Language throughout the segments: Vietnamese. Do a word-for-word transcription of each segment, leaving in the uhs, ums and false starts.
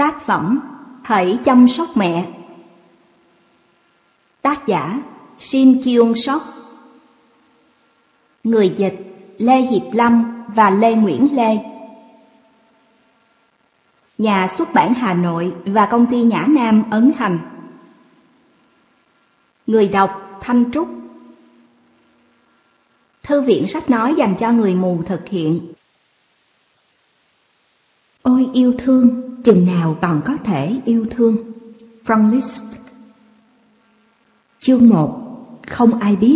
Tác phẩm Hãy chăm sóc mẹ. Tác giả Shin Kyung Sok. Người dịch Lê Hiệp Lâm và Lê Nguyễn Lê. Nhà xuất bản Hà Nội và công ty Nhã Nam ấn hành. Người đọc Thanh Trúc. Thư viện sách nói dành cho người mù thực hiện. Ôi yêu thương, chừng nào còn có thể yêu thương. From List. Chương một. Không ai biết.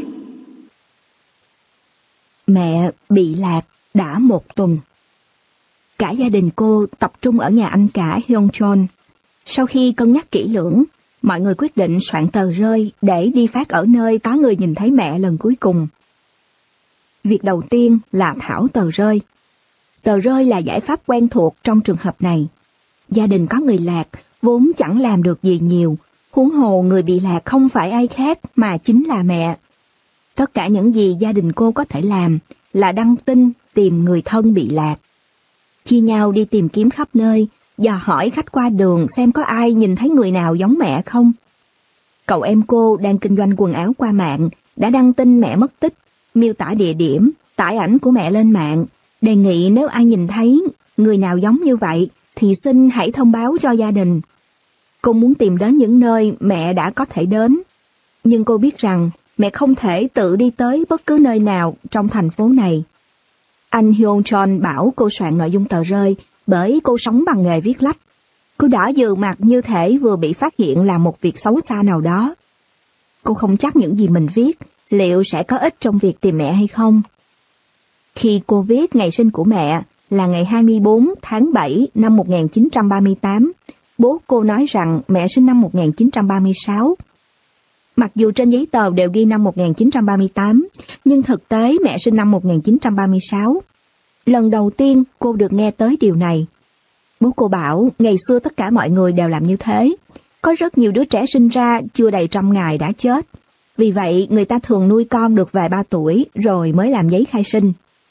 Mẹ bị lạc đã một tuần. Cả gia đình cô tập trung ở nhà anh cả Hyun Chol. Sau khi cân nhắc kỹ lưỡng, mọi người quyết định soạn tờ rơi để đi phát ở nơi có người nhìn thấy mẹ lần cuối cùng. Việc đầu tiên là thảo tờ rơi. Tờ rơi là giải pháp quen thuộc trong trường hợp này. Gia đình có người lạc vốn chẳng làm được gì nhiều, huống hồ người bị lạc không phải ai khác mà chính là mẹ. Tất cả những gì gia đình cô có thể làm là đăng tin tìm người thân bị lạc. Chia nhau đi tìm kiếm khắp nơi, dò hỏi khách qua đường xem có ai nhìn thấy người nào giống mẹ không. Cậu em cô đang kinh doanh quần áo qua mạng đã đăng tin mẹ mất tích, miêu tả địa điểm, tải ảnh của mẹ lên mạng, đề nghị nếu ai nhìn thấy người nào giống như vậy thì xin hãy thông báo cho gia đình. Cô muốn tìm đến những nơi mẹ đã có thể đến, nhưng cô biết rằng mẹ không thể tự đi tới bất cứ nơi nào trong thành phố này. Anh Hyun Chol bảo cô soạn nội dung tờ rơi bởi cô sống bằng nghề viết lách. Cô đỏ dừ mặt như thể vừa bị phát hiện làm một việc xấu xa nào đó. Cô không chắc những gì mình viết liệu sẽ có ích trong việc tìm mẹ hay không. Khi cô viết ngày sinh của mẹ là ngày hai mươi tư tháng bảy năm một nghìn chín trăm ba mươi tám, bố cô nói rằng mẹ sinh năm một nghìn chín trăm ba mươi sáu. Mặc dù trên giấy tờ đều ghi năm một nghìn chín trăm ba mươi tám, nhưng thực tế mẹ sinh năm một nghìn chín trăm ba mươi sáu. Lần đầu tiên cô được nghe tới điều này. Bố cô bảo ngày xưa tất cả mọi người đều làm như thế. Có rất nhiều đứa trẻ sinh ra chưa đầy trăm ngày đã chết. Vì vậy người ta thường nuôi con được vài ba tuổi rồi mới làm giấy khai sinh.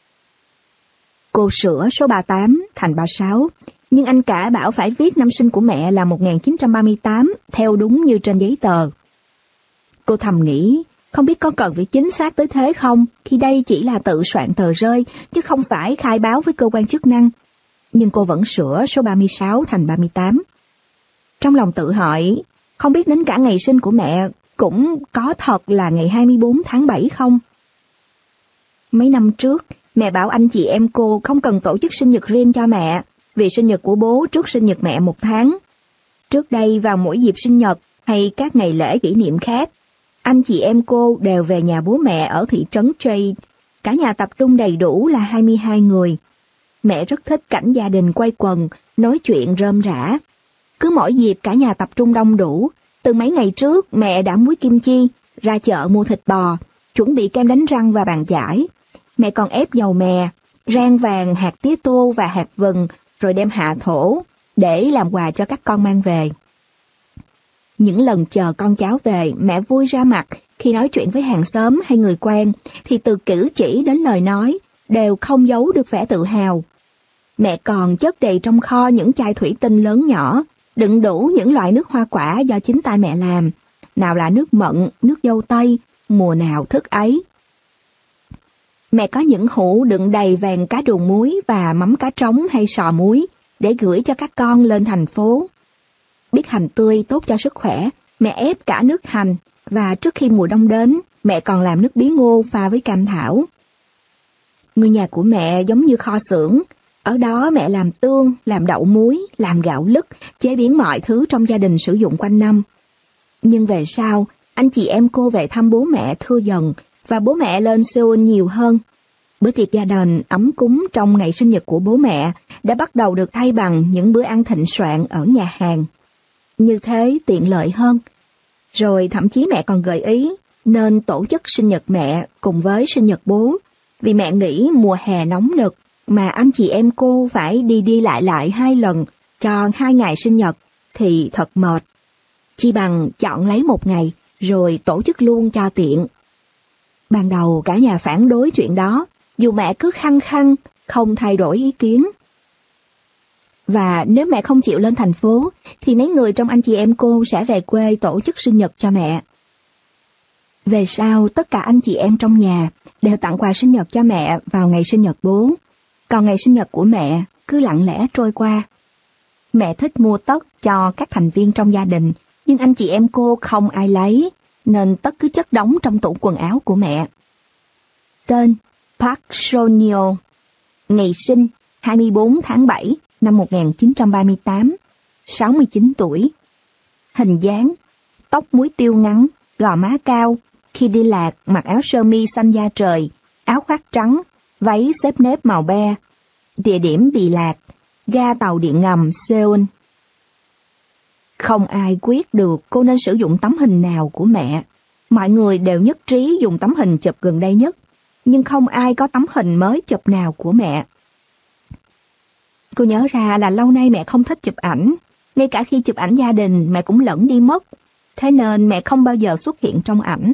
Cô sửa số ba mươi tám thành ba mươi sáu, nhưng anh cả bảo phải viết năm sinh của mẹ là một nghìn chín trăm ba mươi tám theo đúng như trên giấy tờ. Cô thầm nghĩ, không biết có cần phải chính xác tới thế không, khi đây chỉ là tự soạn tờ rơi, chứ không phải khai báo với cơ quan chức năng. Nhưng cô vẫn sửa số ba mươi sáu thành ba mươi tám. Trong lòng tự hỏi, không biết đến cả ngày sinh của mẹ cũng có thật là ngày hai mươi tư tháng bảy không? Mấy năm trước, mẹ bảo anh chị em cô không cần tổ chức sinh nhật riêng cho mẹ, vì sinh nhật của bố trước sinh nhật mẹ một tháng. Trước đây vào mỗi dịp sinh nhật hay các ngày lễ kỷ niệm khác, anh chị em cô đều về nhà bố mẹ ở thị trấn Jade. Cả nhà tập trung đầy đủ là hai mươi hai người. Mẹ rất thích cảnh gia đình quây quần, nói chuyện rơm rả. Cứ mỗi dịp cả nhà tập trung đông đủ, từ mấy ngày trước mẹ đã muối kim chi, ra chợ mua thịt bò, chuẩn bị kem đánh răng và bàn chải. Mẹ còn ép dầu mè, rang vàng, hạt tía tô và hạt vừng, rồi đem hạ thổ, để làm quà cho các con mang về. Những lần chờ con cháu về, mẹ vui ra mặt khi nói chuyện với hàng xóm hay người quen, thì từ cử chỉ đến lời nói, đều không giấu được vẻ tự hào. Mẹ còn chất đầy trong kho những chai thủy tinh lớn nhỏ, đựng đủ những loại nước hoa quả do chính tay mẹ làm, nào là nước mận, nước dâu tây, mùa nào thức ấy. Mẹ có những hũ đựng đầy vàng cá đùn muối và mắm cá trống hay sò muối để gửi cho các con lên thành phố. Biết hành tươi tốt cho sức khỏe, mẹ ép cả nước hành, và trước khi mùa đông đến, mẹ còn làm nước bí ngô pha với cam thảo. Ngôi nhà của mẹ giống như kho xưởng, ở đó mẹ làm tương, làm đậu muối, làm gạo lứt, chế biến mọi thứ trong gia đình sử dụng quanh năm. Nhưng về sau, anh chị em cô về thăm bố mẹ thưa dần, và bố mẹ lên Seoul nhiều hơn. Bữa tiệc gia đình ấm cúng trong ngày sinh nhật của bố mẹ đã bắt đầu được thay bằng những bữa ăn thịnh soạn ở nhà hàng. Như thế tiện lợi hơn. Rồi thậm chí mẹ còn gợi ý nên tổ chức sinh nhật mẹ cùng với sinh nhật bố, vì mẹ nghĩ mùa hè nóng nực mà anh chị em cô phải đi đi lại lại hai lần cho hai ngày sinh nhật thì thật mệt. Chi bằng chọn lấy một ngày rồi tổ chức luôn cho tiện. Ban đầu cả nhà phản đối chuyện đó, dù mẹ cứ khăng khăng không thay đổi ý kiến. Và nếu mẹ không chịu lên thành phố, thì mấy người trong anh chị em cô sẽ về quê tổ chức sinh nhật cho mẹ. Về sau, tất cả anh chị em trong nhà đều tặng quà sinh nhật cho mẹ vào ngày sinh nhật bố. Còn ngày sinh nhật của mẹ cứ lặng lẽ trôi qua. Mẹ thích mua tất cho các thành viên trong gia đình, nhưng anh chị em cô không ai lấy, nên tất cứ chất đống trong tủ quần áo của mẹ. Tên: Park Sonyo. Ngày sinh: hai mươi bốn tháng bảy năm một nghìn chín trăm ba mươi tám, sáu mươi chín tuổi. Hình dáng: tóc muối tiêu ngắn, gò má cao, khi đi lạc mặc áo sơ mi xanh da trời, áo khoác trắng, váy xếp nếp màu be. Địa điểm bị lạc: ga tàu điện ngầm Seoul. Không ai quyết được cô nên sử dụng tấm hình nào của mẹ. Mọi người đều nhất trí dùng tấm hình chụp gần đây nhất, nhưng không ai có tấm hình mới chụp nào của mẹ. Cô nhớ ra là lâu nay mẹ không thích chụp ảnh, ngay cả khi chụp ảnh gia đình mẹ cũng lẫn đi mất, thế nên mẹ không bao giờ xuất hiện trong ảnh.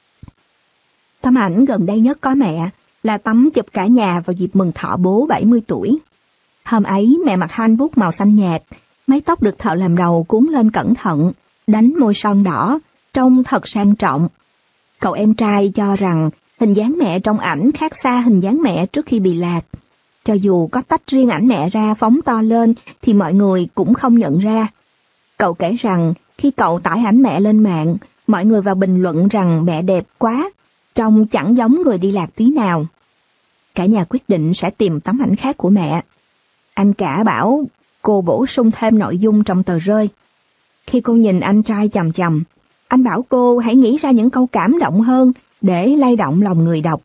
Tấm ảnh gần đây nhất có mẹ là tấm chụp cả nhà vào dịp mừng thọ bố bảy mươi tuổi. Hôm ấy mẹ mặc hanbok màu xanh nhạt, mái tóc được thợ làm đầu cuốn lên cẩn thận, đánh môi son đỏ, trông thật sang trọng. Cậu em trai cho rằng hình dáng mẹ trong ảnh khác xa hình dáng mẹ trước khi bị lạc. Cho dù có tách riêng ảnh mẹ ra phóng to lên thì mọi người cũng không nhận ra. Cậu kể rằng khi cậu tải ảnh mẹ lên mạng, mọi người vào bình luận rằng mẹ đẹp quá, trông chẳng giống người đi lạc tí nào. Cả nhà quyết định sẽ tìm tấm ảnh khác của mẹ. Anh cả bảo cô bổ sung thêm nội dung trong tờ rơi. Khi cô nhìn anh trai chằm chằm, anh bảo cô hãy nghĩ ra những câu cảm động hơn để lay động lòng người đọc.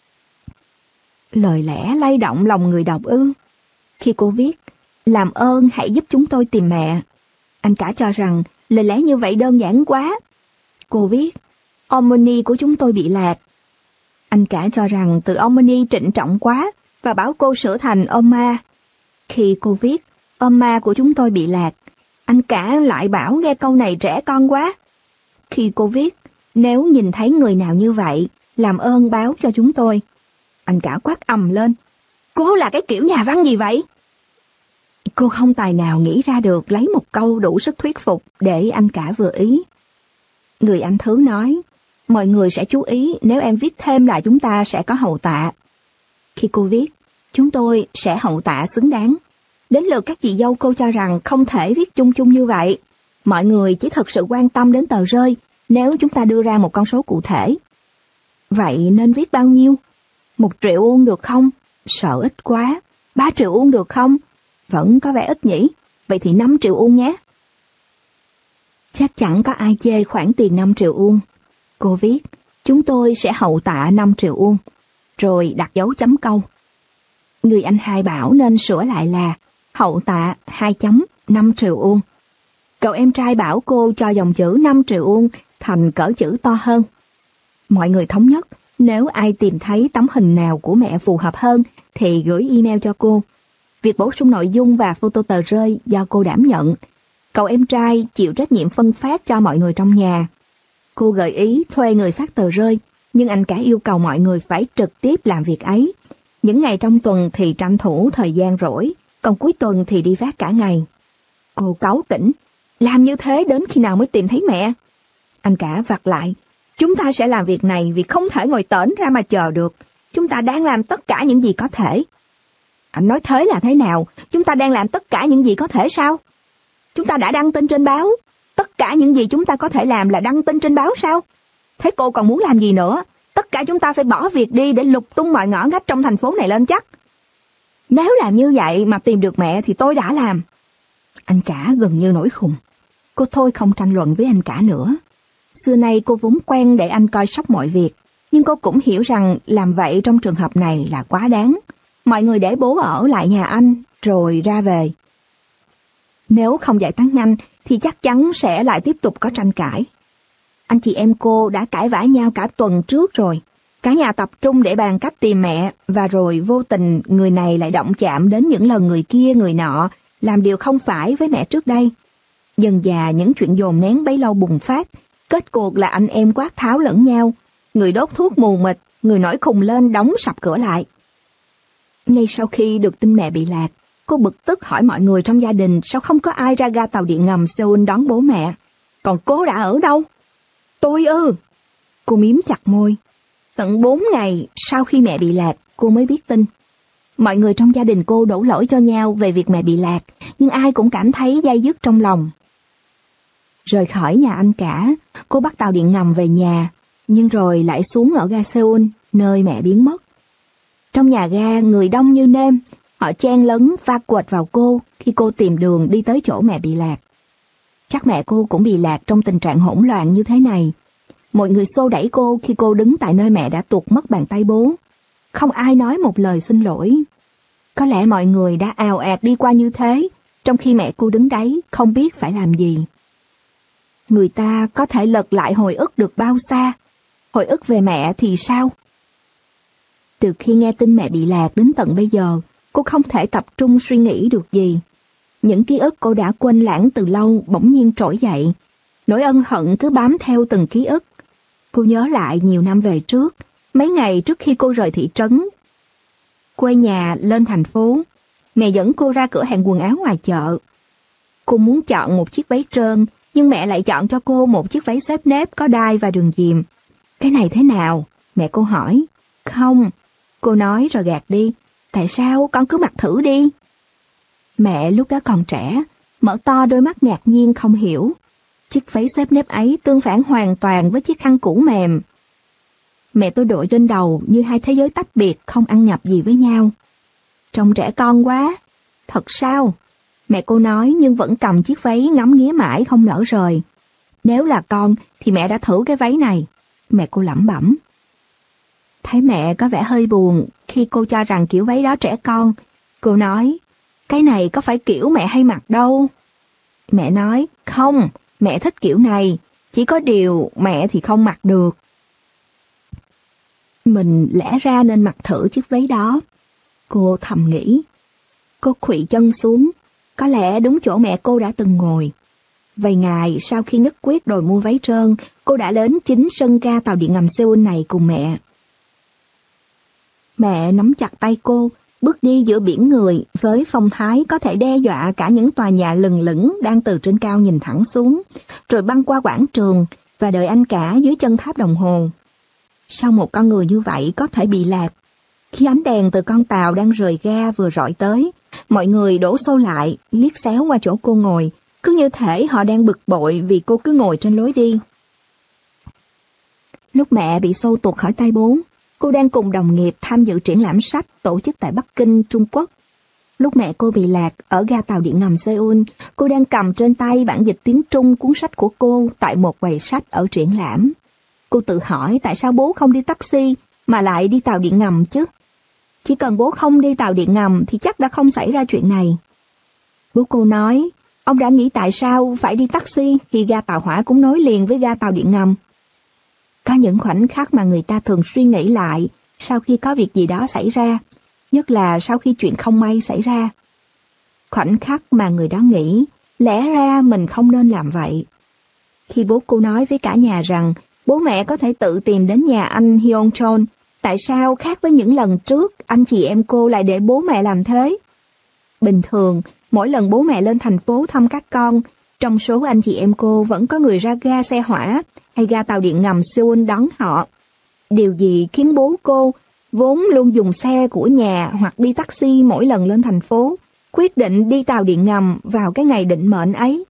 Lời lẽ lay động lòng người đọc ư? Khi cô viết, làm ơn hãy giúp chúng tôi tìm mẹ, anh cả cho rằng lời lẽ như vậy đơn giản quá. Cô viết, Omni của chúng tôi bị lạc. Anh cả cho rằng từ Omni trịnh trọng quá và bảo cô sửa thành Oma. Khi cô viết, Oma của chúng tôi bị lạc, anh cả lại bảo nghe câu này trẻ con quá. Khi cô viết, nếu nhìn thấy người nào như vậy, làm ơn báo cho chúng tôi, anh cả quát ầm lên, cô là cái kiểu nhà văn gì vậy? Cô không tài nào nghĩ ra được lấy một câu đủ sức thuyết phục để anh cả vừa ý. Người anh thứ nói, mọi người sẽ chú ý nếu em viết thêm là chúng ta sẽ có hậu tạ. Khi cô viết, chúng tôi sẽ hậu tạ xứng đáng. Đến lượt các chị dâu cô cho rằng không thể viết chung chung như vậy. Mọi người chỉ thực sự quan tâm đến tờ rơi nếu chúng ta đưa ra một con số cụ thể. Vậy nên viết bao nhiêu? Một triệu won được không? Sợ ít quá. Ba triệu won được không? Vẫn có vẻ ít nhỉ? Vậy thì năm triệu won nhé. Chắc chẳng có ai chê khoản tiền năm triệu won. Cô viết, chúng tôi sẽ hậu tạ năm triệu won. Rồi đặt dấu chấm câu. Người anh hai bảo nên sửa lại là hậu tạ hai chấm năm triệu won. Cậu em trai bảo cô cho dòng chữ năm triệu won thành cỡ chữ to hơn. Mọi người thống nhất, nếu ai tìm thấy tấm hình nào của mẹ phù hợp hơn thì gửi email cho cô. Việc bổ sung nội dung và photo tờ rơi do cô đảm nhận. Cậu em trai chịu trách nhiệm phân phát cho mọi người trong nhà. Cô gợi ý thuê người phát tờ rơi, nhưng anh cả yêu cầu mọi người phải trực tiếp làm việc ấy. Những ngày trong tuần thì tranh thủ thời gian rỗi, còn cuối tuần thì đi phát cả ngày. Cô cáu kỉnh, làm như thế đến khi nào mới tìm thấy mẹ? Anh cả vặt lại, chúng ta sẽ làm việc này vì không thể ngồi tởn ra mà chờ được. Chúng ta đang làm tất cả những gì có thể. Anh nói thế là thế nào? Chúng ta đang làm tất cả những gì có thể sao? Chúng ta đã đăng tin trên báo. Tất cả những gì chúng ta có thể làm là đăng tin trên báo sao? Thế cô còn muốn làm gì nữa? Tất cả chúng ta phải bỏ việc đi để lục tung mọi ngõ ngách trong thành phố này lên chắc. Nếu làm như vậy mà tìm được mẹ thì tôi đã làm. Anh cả gần như nổi khùng. Cô thôi không tranh luận với anh cả nữa. Xưa nay cô vốn quen để anh coi sóc mọi việc, nhưng cô cũng hiểu rằng làm vậy trong trường hợp này là quá đáng. Mọi người để bố ở lại nhà anh, rồi ra về. Nếu không giải tán nhanh, thì chắc chắn sẽ lại tiếp tục có tranh cãi. Anh chị em cô đã cãi vã nhau cả tuần trước rồi. Cả nhà tập trung để bàn cách tìm mẹ, và rồi vô tình người này lại động chạm đến những lần người kia người nọ làm điều không phải với mẹ trước đây. Dần dà những chuyện dồn nén bấy lâu bùng phát, kết cuộc là anh em quát tháo lẫn nhau, người đốt thuốc mù mịt, người nổi khùng lên đóng sập cửa lại. Ngay sau khi được tin mẹ bị lạc, Cô bực tức hỏi mọi người trong gia đình sao không có ai ra ga tàu điện ngầm Seoul đón bố mẹ. Còn cô đã ở đâu? Tôi ư? Cô mím chặt môi. Tận bốn ngày sau khi mẹ bị lạc, cô mới biết tin. Mọi người trong gia đình cô đổ lỗi cho nhau về việc mẹ bị lạc, nhưng ai cũng cảm thấy day dứt trong lòng. Rời khỏi nhà anh cả, cô bắt tàu điện ngầm về nhà, nhưng rồi lại xuống ở ga Seoul, nơi mẹ biến mất. Trong nhà ga, người đông như nêm, họ chen lấn va quệt vào cô khi cô tìm đường đi tới chỗ mẹ bị lạc. Chắc mẹ cô cũng bị lạc trong tình trạng hỗn loạn như thế này. Mọi người xô đẩy cô khi cô đứng tại nơi mẹ đã tuột mất bàn tay bố. Không ai nói một lời xin lỗi. Có lẽ mọi người đã ào ạt đi qua như thế, trong khi mẹ cô đứng đấy không biết phải làm gì. Người ta có thể lật lại hồi ức được bao xa. Hồi ức về mẹ thì sao? Từ khi nghe tin mẹ bị lạc đến tận bây giờ, cô không thể tập trung suy nghĩ được gì. Những ký ức cô đã quên lãng từ lâu bỗng nhiên trỗi dậy. Nỗi ân hận cứ bám theo từng ký ức. Cô nhớ lại nhiều năm về trước, mấy ngày trước khi cô rời thị trấn, quê nhà lên thành phố, mẹ dẫn cô ra cửa hàng quần áo ngoài chợ. Cô muốn chọn một chiếc váy trơn, nhưng mẹ lại chọn cho cô một chiếc váy xếp nếp có đai và đường diềm. Cái này thế nào? Mẹ cô hỏi. Không, cô nói rồi gạt đi. Tại sao? Con cứ mặc thử đi. Mẹ lúc đó còn trẻ, mở to đôi mắt ngạc nhiên không hiểu. Chiếc váy xếp nếp ấy tương phản hoàn toàn với chiếc khăn cũ mềm. Mẹ tôi đội trên đầu như hai thế giới tách biệt không ăn nhập gì với nhau. Trông trẻ con quá. Thật sao? Mẹ cô nói nhưng vẫn cầm chiếc váy ngắm nghía mãi không nỡ rời. Nếu là con thì mẹ đã thử cái váy này. Mẹ cô lẩm bẩm. Thấy mẹ có vẻ hơi buồn khi cô cho rằng kiểu váy đó trẻ con. Cô nói, cái này có phải kiểu mẹ hay mặc đâu. Mẹ nói, không, mẹ thích kiểu này. Chỉ có điều mẹ thì không mặc được. Mình lẽ ra nên mặc thử chiếc váy đó. Cô thầm nghĩ. Cô khuỵu chân xuống. Có lẽ đúng chỗ mẹ cô đã từng ngồi. Vài ngày sau khi nhất quyết đòi mua váy trơn, cô đã đến chính sân ga tàu điện ngầm Seoul này cùng mẹ. Mẹ nắm chặt tay cô, bước đi giữa biển người với phong thái có thể đe dọa cả những tòa nhà lừng lững đang từ trên cao nhìn thẳng xuống, rồi băng qua quảng trường và đợi anh cả dưới chân tháp đồng hồ. Sao một con người như vậy có thể bị lạc? Khi ánh đèn từ con tàu đang rời ga vừa rọi tới, mọi người đổ xô lại, liếc xéo qua chỗ cô ngồi, cứ như thể họ đang bực bội vì cô cứ ngồi trên lối đi. Lúc mẹ bị xô tuột khỏi tay bố, cô đang cùng đồng nghiệp tham dự triển lãm sách tổ chức tại Bắc Kinh, Trung Quốc. Lúc mẹ cô bị lạc ở ga tàu điện ngầm Seoul, cô đang cầm trên tay bản dịch tiếng Trung cuốn sách của cô tại một quầy sách ở triển lãm. Cô tự hỏi tại sao bố không đi taxi mà lại đi tàu điện ngầm chứ? Chỉ cần bố không đi tàu điện ngầm thì chắc đã không xảy ra chuyện này. Bố cô nói, ông đã nghĩ tại sao phải đi taxi khi ga tàu hỏa cũng nối liền với ga tàu điện ngầm. Có những khoảnh khắc mà người ta thường suy nghĩ lại sau khi có việc gì đó xảy ra, nhất là sau khi chuyện không may xảy ra. Khoảnh khắc mà người đó nghĩ, lẽ ra mình không nên làm vậy. Khi bố cô nói với cả nhà rằng bố mẹ có thể tự tìm đến nhà anh Hyun Chol, tại sao khác với những lần trước anh chị em cô lại để bố mẹ làm thế? Bình thường, mỗi lần bố mẹ lên thành phố thăm các con, trong số anh chị em cô vẫn có người ra ga xe hỏa hay ga tàu điện ngầm Seoul đón họ. Điều gì khiến bố cô, vốn luôn dùng xe của nhà hoặc đi taxi mỗi lần lên thành phố, quyết định đi tàu điện ngầm vào cái ngày định mệnh ấy?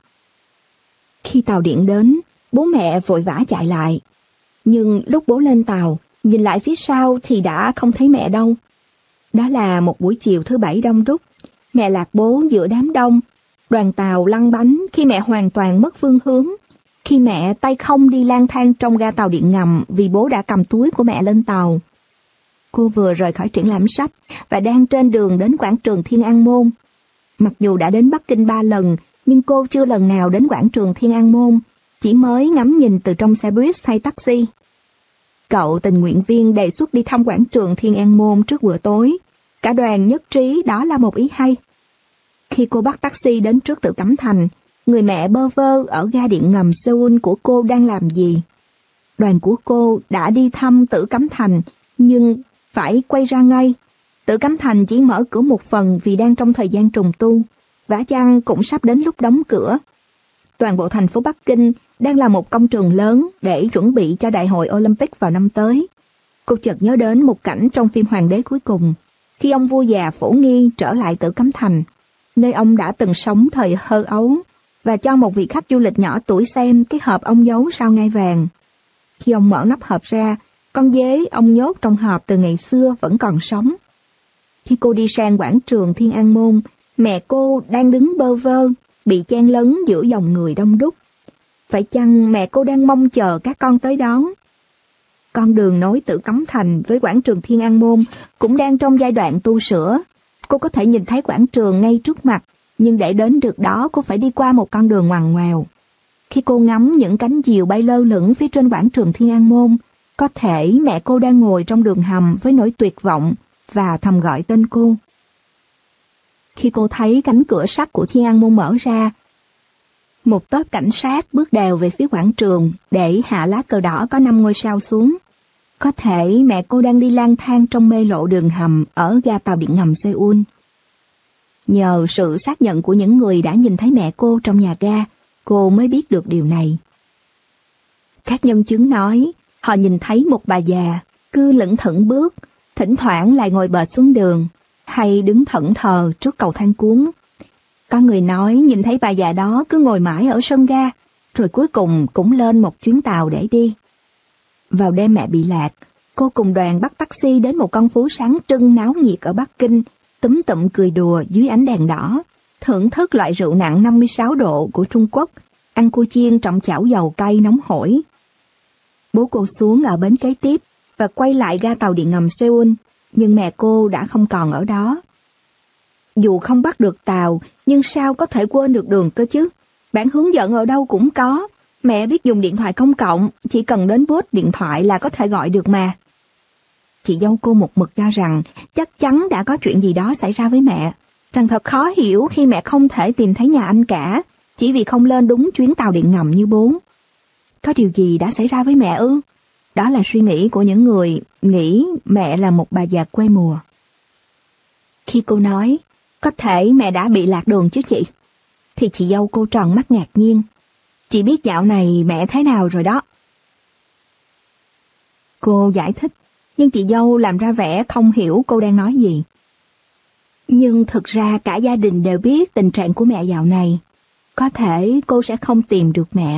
Khi tàu điện đến, bố mẹ vội vã chạy lại. Nhưng lúc bố lên tàu, nhìn lại phía sau thì đã không thấy mẹ đâu. Đó là một buổi chiều thứ bảy đông đúc. Mẹ lạc bố giữa đám đông. Đoàn tàu lăn bánh khi mẹ hoàn toàn mất phương hướng. Khi mẹ tay không đi lang thang trong ga tàu điện ngầm vì bố đã cầm túi của mẹ lên tàu. Cô vừa rời khỏi triển lãm sách và đang trên đường đến quảng trường Thiên An Môn. Mặc dù đã đến Bắc Kinh ba lần, nhưng cô chưa lần nào đến quảng trường Thiên An Môn, chỉ mới ngắm nhìn từ trong xe buýt hay taxi. Cậu tình nguyện viên đề xuất đi thăm quảng trường Thiên An Môn trước bữa tối. Cả đoàn nhất trí đó là một ý hay. Khi cô bắt taxi đến trước Tử Cấm Thành, người mẹ bơ vơ ở ga điện ngầm Seoul của cô đang làm gì? Đoàn của cô đã đi thăm Tử Cấm Thành, nhưng phải quay ra ngay. Tử Cấm Thành chỉ mở cửa một phần vì đang trong thời gian trùng tu, vả chăng cũng sắp đến lúc đóng cửa. Toàn bộ thành phố Bắc Kinh đang là một công trường lớn để chuẩn bị cho đại hội Olympic vào năm tới. Cô chợt nhớ đến một cảnh trong phim Hoàng đế cuối cùng, khi ông vua già Phổ Nghi trở lại Tử Cấm Thành, nơi ông đã từng sống thời thơ ấu, và cho một vị khách du lịch nhỏ tuổi xem cái hộp ông giấu sau ngai vàng. Khi ông mở nắp hộp ra, con dế ông nhốt trong hộp từ ngày xưa vẫn còn sống. Khi cô đi sang quảng trường Thiên An Môn, mẹ cô đang đứng bơ vơ, bị chen lấn giữa dòng người đông đúc. Phải chăng mẹ cô đang mong chờ các con tới đón? Con đường nối Tử Cấm Thành với quảng trường Thiên An Môn cũng đang trong giai đoạn tu sửa. Cô có thể nhìn thấy quảng trường ngay trước mặt, nhưng để đến được đó cô phải đi qua một con đường ngoằn ngoèo. Khi cô ngắm những cánh diều bay lơ lửng phía trên quảng trường Thiên An Môn, có thể mẹ cô đang ngồi trong đường hầm với nỗi tuyệt vọng và thầm gọi tên cô. Khi cô thấy cánh cửa sắt của Thiên An Môn mở ra, một tốp cảnh sát bước đều về phía quảng trường để hạ lá cờ đỏ có năm ngôi sao xuống. Có thể mẹ cô đang đi lang thang trong mê lộ đường hầm ở ga tàu điện ngầm Seoul. Nhờ sự xác nhận của những người đã nhìn thấy mẹ cô trong nhà ga, cô mới biết được điều này. Các nhân chứng nói, họ nhìn thấy một bà già, cứ lững thững bước, thỉnh thoảng lại ngồi bệt xuống đường, hay đứng thẫn thờ trước cầu thang cuốn. Có người nói nhìn thấy bà già đó cứ ngồi mãi ở sân ga, rồi cuối cùng cũng lên một chuyến tàu để đi. Vào đêm mẹ bị lạc, cô cùng đoàn bắt taxi đến một con phố sáng trưng náo nhiệt ở Bắc Kinh, túm tụm cười đùa dưới ánh đèn đỏ, thưởng thức loại rượu nặng năm mươi sáu độ của Trung Quốc, ăn cua chiên trong chảo dầu cay nóng hổi. Bố cô xuống ở bến kế tiếp và quay lại ga tàu điện ngầm Seoul, nhưng mẹ cô đã không còn ở đó. Dù không bắt được tàu, nhưng sao có thể quên được đường cơ chứ? Bản hướng dẫn ở đâu cũng có. Mẹ biết dùng điện thoại công cộng, chỉ cần đến bốt điện thoại là có thể gọi được mà. Chị dâu cô một mực cho rằng chắc chắn đã có chuyện gì đó xảy ra với mẹ, rằng thật khó hiểu khi mẹ không thể tìm thấy nhà anh cả, chỉ vì không lên đúng chuyến tàu điện ngầm như bố. Có điều gì đã xảy ra với mẹ ư? Đó là suy nghĩ của những người nghĩ mẹ là một bà già quê mùa. Khi cô nói, có thể mẹ đã bị lạc đường chứ chị, thì chị dâu cô tròn mắt ngạc nhiên. Chị biết dạo này mẹ thế nào rồi đó. Cô giải thích, nhưng chị dâu làm ra vẻ không hiểu cô đang nói gì. Nhưng thực ra cả gia đình đều biết tình trạng của mẹ dạo này. Có thể cô sẽ không tìm được mẹ.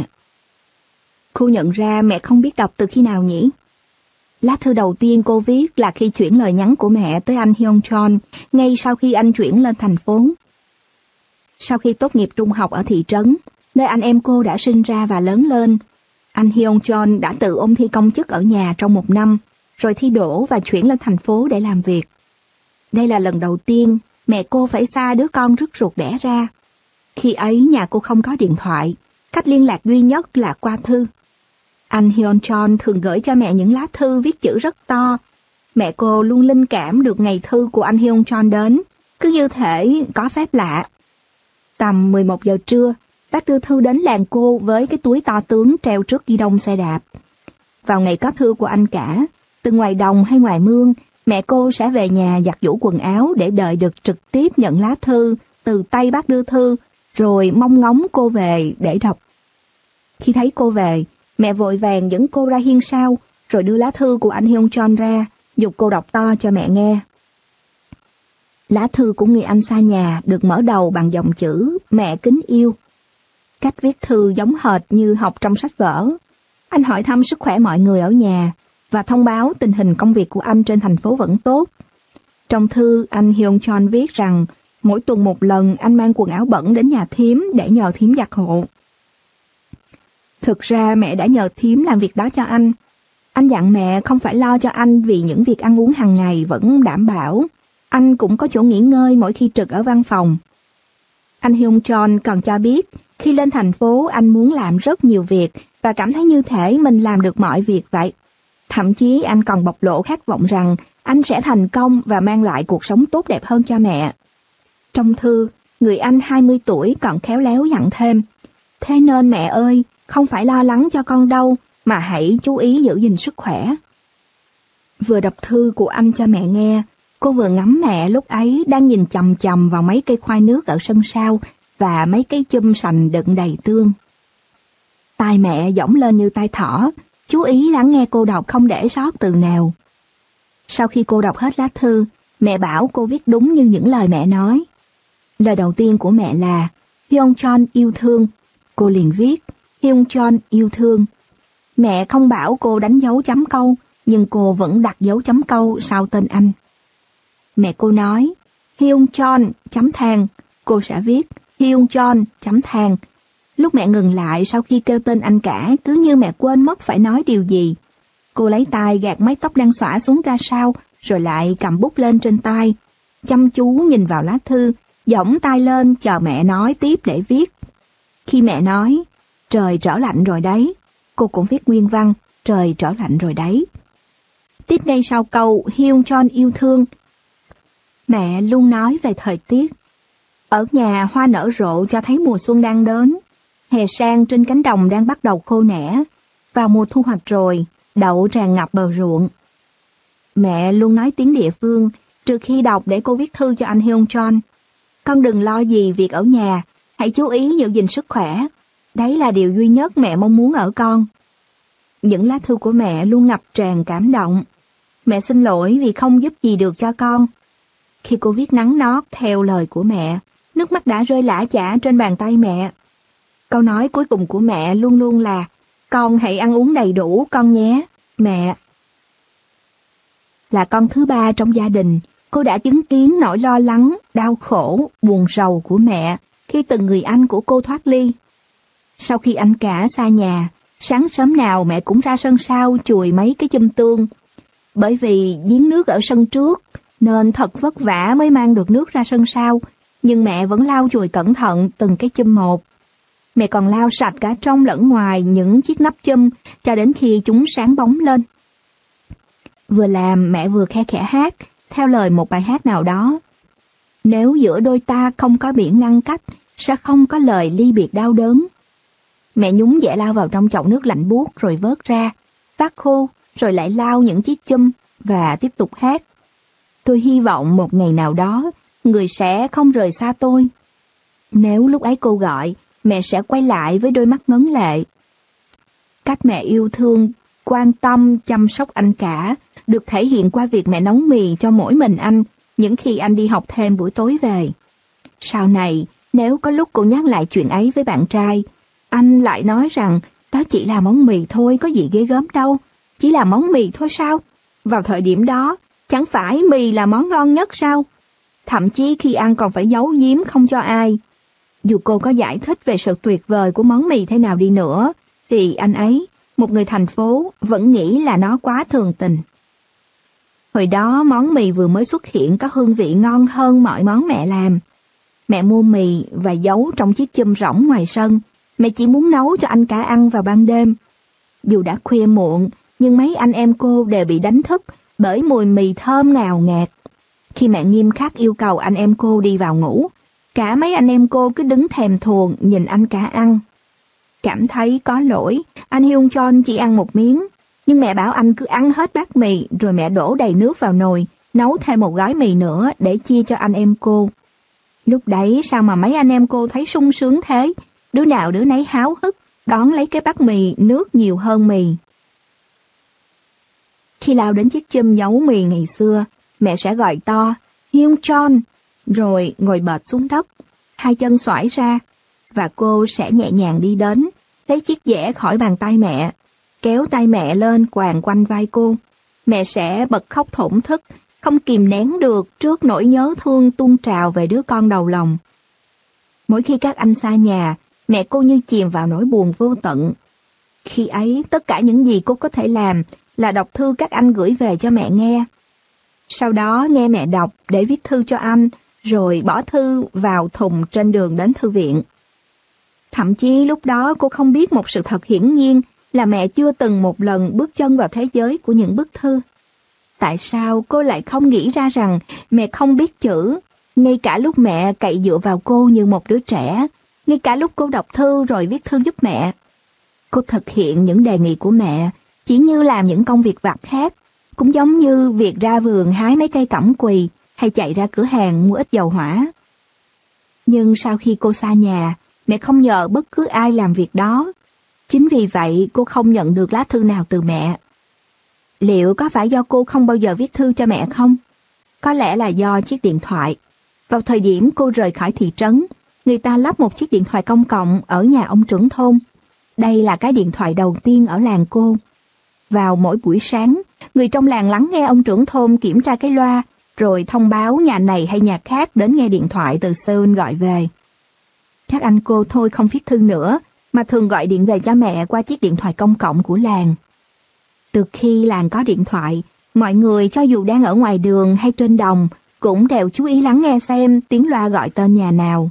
Cô nhận ra mẹ không biết đọc từ khi nào nhỉ? Lá thư đầu tiên cô viết là khi chuyển lời nhắn của mẹ tới anh Hyun Chon, ngay sau khi anh chuyển lên thành phố. Sau khi tốt nghiệp trung học ở thị trấn, nơi anh em cô đã sinh ra và lớn lên, anh Hyun Chon đã tự ôn thi công chức ở nhà trong một năm, rồi thi đỗ và chuyển lên thành phố để làm việc. Đây là lần đầu tiên mẹ cô phải xa đứa con rứt ruột đẻ ra. Khi ấy nhà cô không có điện thoại, cách liên lạc duy nhất là qua thư. Anh Hyun Chon thường gửi cho mẹ những lá thư viết chữ rất to. Mẹ cô luôn linh cảm được ngày thư của anh Hyun Chon đến, cứ như thể có phép lạ. Tầm mười một giờ trưa, bác đưa thư đến làng cô với cái túi to tướng treo trước ghi đông xe đạp. Vào ngày có thư của anh cả, từ ngoài đồng hay ngoài mương, mẹ cô sẽ về nhà giặt giũ quần áo để đợi được trực tiếp nhận lá thư từ tay bác đưa thư, rồi mong ngóng cô về để đọc. Khi thấy cô về, mẹ vội vàng dẫn cô ra hiên sau, rồi đưa lá thư của anh Hyun Chon ra, giục cô đọc to cho mẹ nghe. Lá thư của người anh xa nhà được mở đầu bằng dòng chữ mẹ kính yêu. Cách viết thư giống hệt như học trong sách vở. Anh hỏi thăm sức khỏe mọi người ở nhà và thông báo tình hình công việc của anh trên thành phố vẫn tốt. Trong thư, anh Hyun Chon viết rằng mỗi tuần một lần anh mang quần áo bẩn đến nhà thím để nhờ thím giặt hộ. Thực ra mẹ đã nhờ thím làm việc đó cho anh. Anh dặn mẹ không phải lo cho anh vì những việc ăn uống hàng ngày vẫn đảm bảo. Anh cũng có chỗ nghỉ ngơi mỗi khi trực ở văn phòng. Anh Hyun Chon còn cho biết, khi lên thành phố anh muốn làm rất nhiều việc và cảm thấy như thể mình làm được mọi việc vậy. Thậm chí anh còn bộc lộ khát vọng rằng anh sẽ thành công và mang lại cuộc sống tốt đẹp hơn cho mẹ. Trong thư, người anh hai mươi tuổi còn khéo léo dặn thêm, thế nên mẹ ơi, không phải lo lắng cho con đâu, mà hãy chú ý giữ gìn sức khỏe. Vừa đọc thư của anh cho mẹ nghe, Cô vừa ngắm mẹ lúc ấy đang nhìn chằm chằm vào mấy cây khoai nước ở sân sau và mấy cái chum sành đựng đầy tương. Tai mẹ giỏng lên như tai thỏ, chú ý lắng nghe cô đọc không để sót từ nào. Sau khi cô đọc hết lá thư, mẹ bảo cô viết đúng như những lời mẹ nói. Lời đầu tiên của mẹ là Hyun Chon yêu thương. Cô liền viết Hyun Chon yêu thương. Mẹ không bảo cô đánh dấu chấm câu, nhưng cô vẫn đặt dấu chấm câu sau tên anh. Mẹ cô nói Hyun Chon chấm than, cô sẽ viết Hyun Chon chấm than. Lúc mẹ ngừng lại sau khi kêu tên anh cả, cứ như mẹ quên mất phải nói điều gì. Cô lấy tay gạt mái tóc đang xõa xuống ra sau, rồi lại cầm bút lên trên tay, chăm chú nhìn vào lá thư, giỏng tay lên chờ mẹ nói tiếp để viết. Khi mẹ nói trời trở lạnh rồi đấy, cô cũng viết nguyên văn trời trở lạnh rồi đấy. Tiếp ngay sau câu Hyun Chon yêu thương, mẹ luôn nói về thời tiết. Ở nhà hoa nở rộ cho thấy mùa xuân đang đến. Hè sang trên cánh đồng đang bắt đầu khô nẻ. Vào mùa thu hoạch rồi, đậu tràn ngập bờ ruộng. Mẹ luôn nói tiếng địa phương, trừ khi đọc để cô viết thư cho anh Hyun Chon. Con đừng lo gì việc ở nhà, hãy chú ý giữ gìn sức khỏe. Đấy là điều duy nhất mẹ mong muốn ở con. Những lá thư của mẹ luôn ngập tràn cảm động. Mẹ xin lỗi vì không giúp gì được cho con. Khi cô viết nắn nót theo lời của mẹ, nước mắt đã rơi lã chã trên bàn tay mẹ. Câu nói cuối cùng của mẹ luôn luôn là con hãy ăn uống đầy đủ con nhé, mẹ. Là con thứ ba trong gia đình, cô đã chứng kiến nỗi lo lắng, đau khổ, buồn rầu của mẹ khi từng người anh của cô thoát ly. Sau khi anh cả xa nhà, sáng sớm nào mẹ cũng ra sân sau chùi mấy cái chum tương. Bởi vì giếng nước ở sân trước, nên thật vất vả mới mang được nước ra sân sau, nhưng mẹ vẫn lau chùi cẩn thận từng cái chum một. Mẹ còn lau sạch cả trong lẫn ngoài những chiếc nắp chum cho đến khi chúng sáng bóng lên. Vừa làm mẹ vừa khe khẽ hát, theo lời một bài hát nào đó. Nếu giữa đôi ta không có biển ngăn cách, sẽ không có lời ly biệt đau đớn. Mẹ nhúng dẻ lau vào trong chậu nước lạnh buốt rồi vớt ra, vắt khô, rồi lại lau những chiếc chum và tiếp tục hát. Tôi hy vọng một ngày nào đó, người sẽ không rời xa tôi. Nếu lúc ấy cô gọi, mẹ sẽ quay lại với đôi mắt ngấn lệ. Cách mẹ yêu thương, quan tâm, chăm sóc anh cả được thể hiện qua việc mẹ nấu mì cho mỗi mình anh những khi anh đi học thêm buổi tối về. Sau này, nếu có lúc cô nhắc lại chuyện ấy với bạn trai, anh lại nói rằng đó chỉ là món mì thôi, có gì ghê gớm đâu. Chỉ là món mì thôi sao? Vào thời điểm đó, chẳng phải mì là món ngon nhất sao? Thậm chí khi ăn còn phải giấu giếm không cho ai. Dù cô có giải thích về sự tuyệt vời của món mì thế nào đi nữa, thì anh ấy, một người thành phố, vẫn nghĩ là nó quá thường tình. Hồi đó món mì vừa mới xuất hiện có hương vị ngon hơn mọi món mẹ làm. Mẹ mua mì và giấu trong chiếc chum rỗng ngoài sân. Mẹ chỉ muốn nấu cho anh cả ăn vào ban đêm. Dù đã khuya muộn, nhưng mấy anh em cô đều bị đánh thức bởi mùi mì thơm ngào ngạt. Khi mẹ nghiêm khắc yêu cầu anh em cô đi vào ngủ, cả mấy anh em cô cứ đứng thèm thuồng nhìn anh cả ăn. Cảm thấy có lỗi, anh Hyun Chon chỉ ăn một miếng, nhưng mẹ bảo anh cứ ăn hết bát mì rồi mẹ đổ đầy nước vào nồi, nấu thêm một gói mì nữa để chia cho anh em cô. Lúc đấy sao mà mấy anh em cô thấy sung sướng thế, đứa nào đứa nấy háo hức, đón lấy cái bát mì nước nhiều hơn mì. Khi lao đến chiếc chum giấu mì ngày xưa, mẹ sẽ gọi to, Hyun Chon, rồi ngồi bệt xuống đất, hai chân xoải ra, và cô sẽ nhẹ nhàng đi đến, lấy chiếc dẻ khỏi bàn tay mẹ, kéo tay mẹ lên quàng quanh vai cô. Mẹ sẽ bật khóc thổn thức, không kìm nén được trước nỗi nhớ thương tuôn trào về đứa con đầu lòng. Mỗi khi các anh xa nhà, mẹ cô như chìm vào nỗi buồn vô tận. Khi ấy, tất cả những gì cô có thể làm là đọc thư các anh gửi về cho mẹ nghe. Sau đó nghe mẹ đọc để viết thư cho anh, rồi bỏ thư vào thùng trên đường đến thư viện. Thậm chí lúc đó cô không biết một sự thật hiển nhiên là mẹ chưa từng một lần bước chân vào thế giới của những bức thư. Tại sao cô lại không nghĩ ra rằng mẹ không biết chữ, ngay cả lúc mẹ cậy dựa vào cô như một đứa trẻ, ngay cả lúc cô đọc thư rồi viết thư giúp mẹ. Cô thực hiện những đề nghị của mẹ chỉ như làm những công việc vặt khác, cũng giống như việc ra vườn hái mấy cây cẩm quỳ hay chạy ra cửa hàng mua ít dầu hỏa. Nhưng sau khi cô xa nhà, mẹ không nhờ bất cứ ai làm việc đó. Chính vì vậy cô không nhận được lá thư nào từ mẹ. Liệu có phải do cô không bao giờ viết thư cho mẹ không? Có lẽ là do chiếc điện thoại. Vào thời điểm cô rời khỏi thị trấn, người ta lắp một chiếc điện thoại công cộng ở nhà ông trưởng thôn. Đây là cái điện thoại đầu tiên ở làng cô. Vào mỗi buổi sáng, người trong làng lắng nghe ông trưởng thôn kiểm tra cái loa, rồi thông báo nhà này hay nhà khác đến nghe điện thoại từ Seoul gọi về. Các anh cô thôi không viết thư nữa, mà thường gọi điện về cho mẹ qua chiếc điện thoại công cộng của làng. Từ khi làng có điện thoại, mọi người cho dù đang ở ngoài đường hay trên đồng, cũng đều chú ý lắng nghe xem tiếng loa gọi tên nhà nào.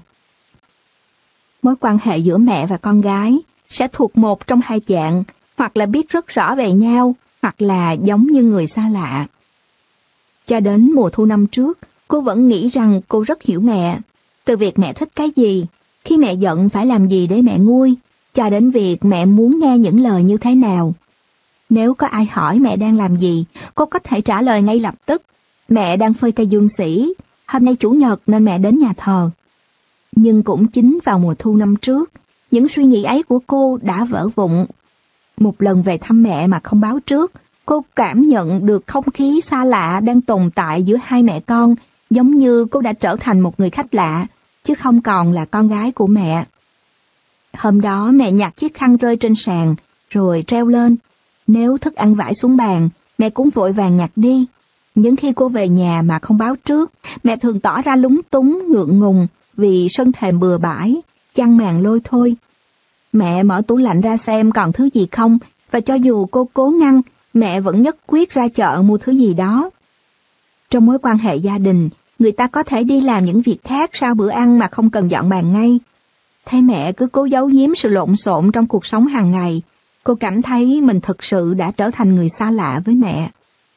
Mối quan hệ giữa mẹ và con gái sẽ thuộc một trong hai dạng, hoặc là biết rất rõ về nhau, hoặc là giống như người xa lạ. Cho đến mùa thu năm trước, cô vẫn nghĩ rằng cô rất hiểu mẹ. Từ việc mẹ thích cái gì, khi mẹ giận phải làm gì để mẹ nguôi, cho đến việc mẹ muốn nghe những lời như thế nào. Nếu có ai hỏi mẹ đang làm gì, cô có thể trả lời ngay lập tức. Mẹ đang phơi cây dương sĩ, hôm nay chủ nhật nên mẹ đến nhà thờ. Nhưng cũng chính vào mùa thu năm trước, những suy nghĩ ấy của cô đã vỡ vụn. Một lần về thăm mẹ mà không báo trước, cô cảm nhận được không khí xa lạ đang tồn tại giữa hai mẹ con, giống như cô đã trở thành một người khách lạ, chứ không còn là con gái của mẹ. Hôm đó mẹ nhặt chiếc khăn rơi trên sàn, rồi treo lên. Nếu thức ăn vãi xuống bàn, mẹ cũng vội vàng nhặt đi. Những khi cô về nhà mà không báo trước, mẹ thường tỏ ra lúng túng, ngượng ngùng vì sân thềm bừa bãi, chăn màn lôi thôi. Mẹ mở tủ lạnh ra xem còn thứ gì không, và cho dù cô cố ngăn, mẹ vẫn nhất quyết ra chợ mua thứ gì đó. Trong mối quan hệ gia đình, người ta có thể đi làm những việc khác sau bữa ăn mà không cần dọn bàn ngay. Thấy mẹ cứ cố giấu giếm sự lộn xộn trong cuộc sống hàng ngày, cô cảm thấy mình thực sự đã trở thành người xa lạ với mẹ.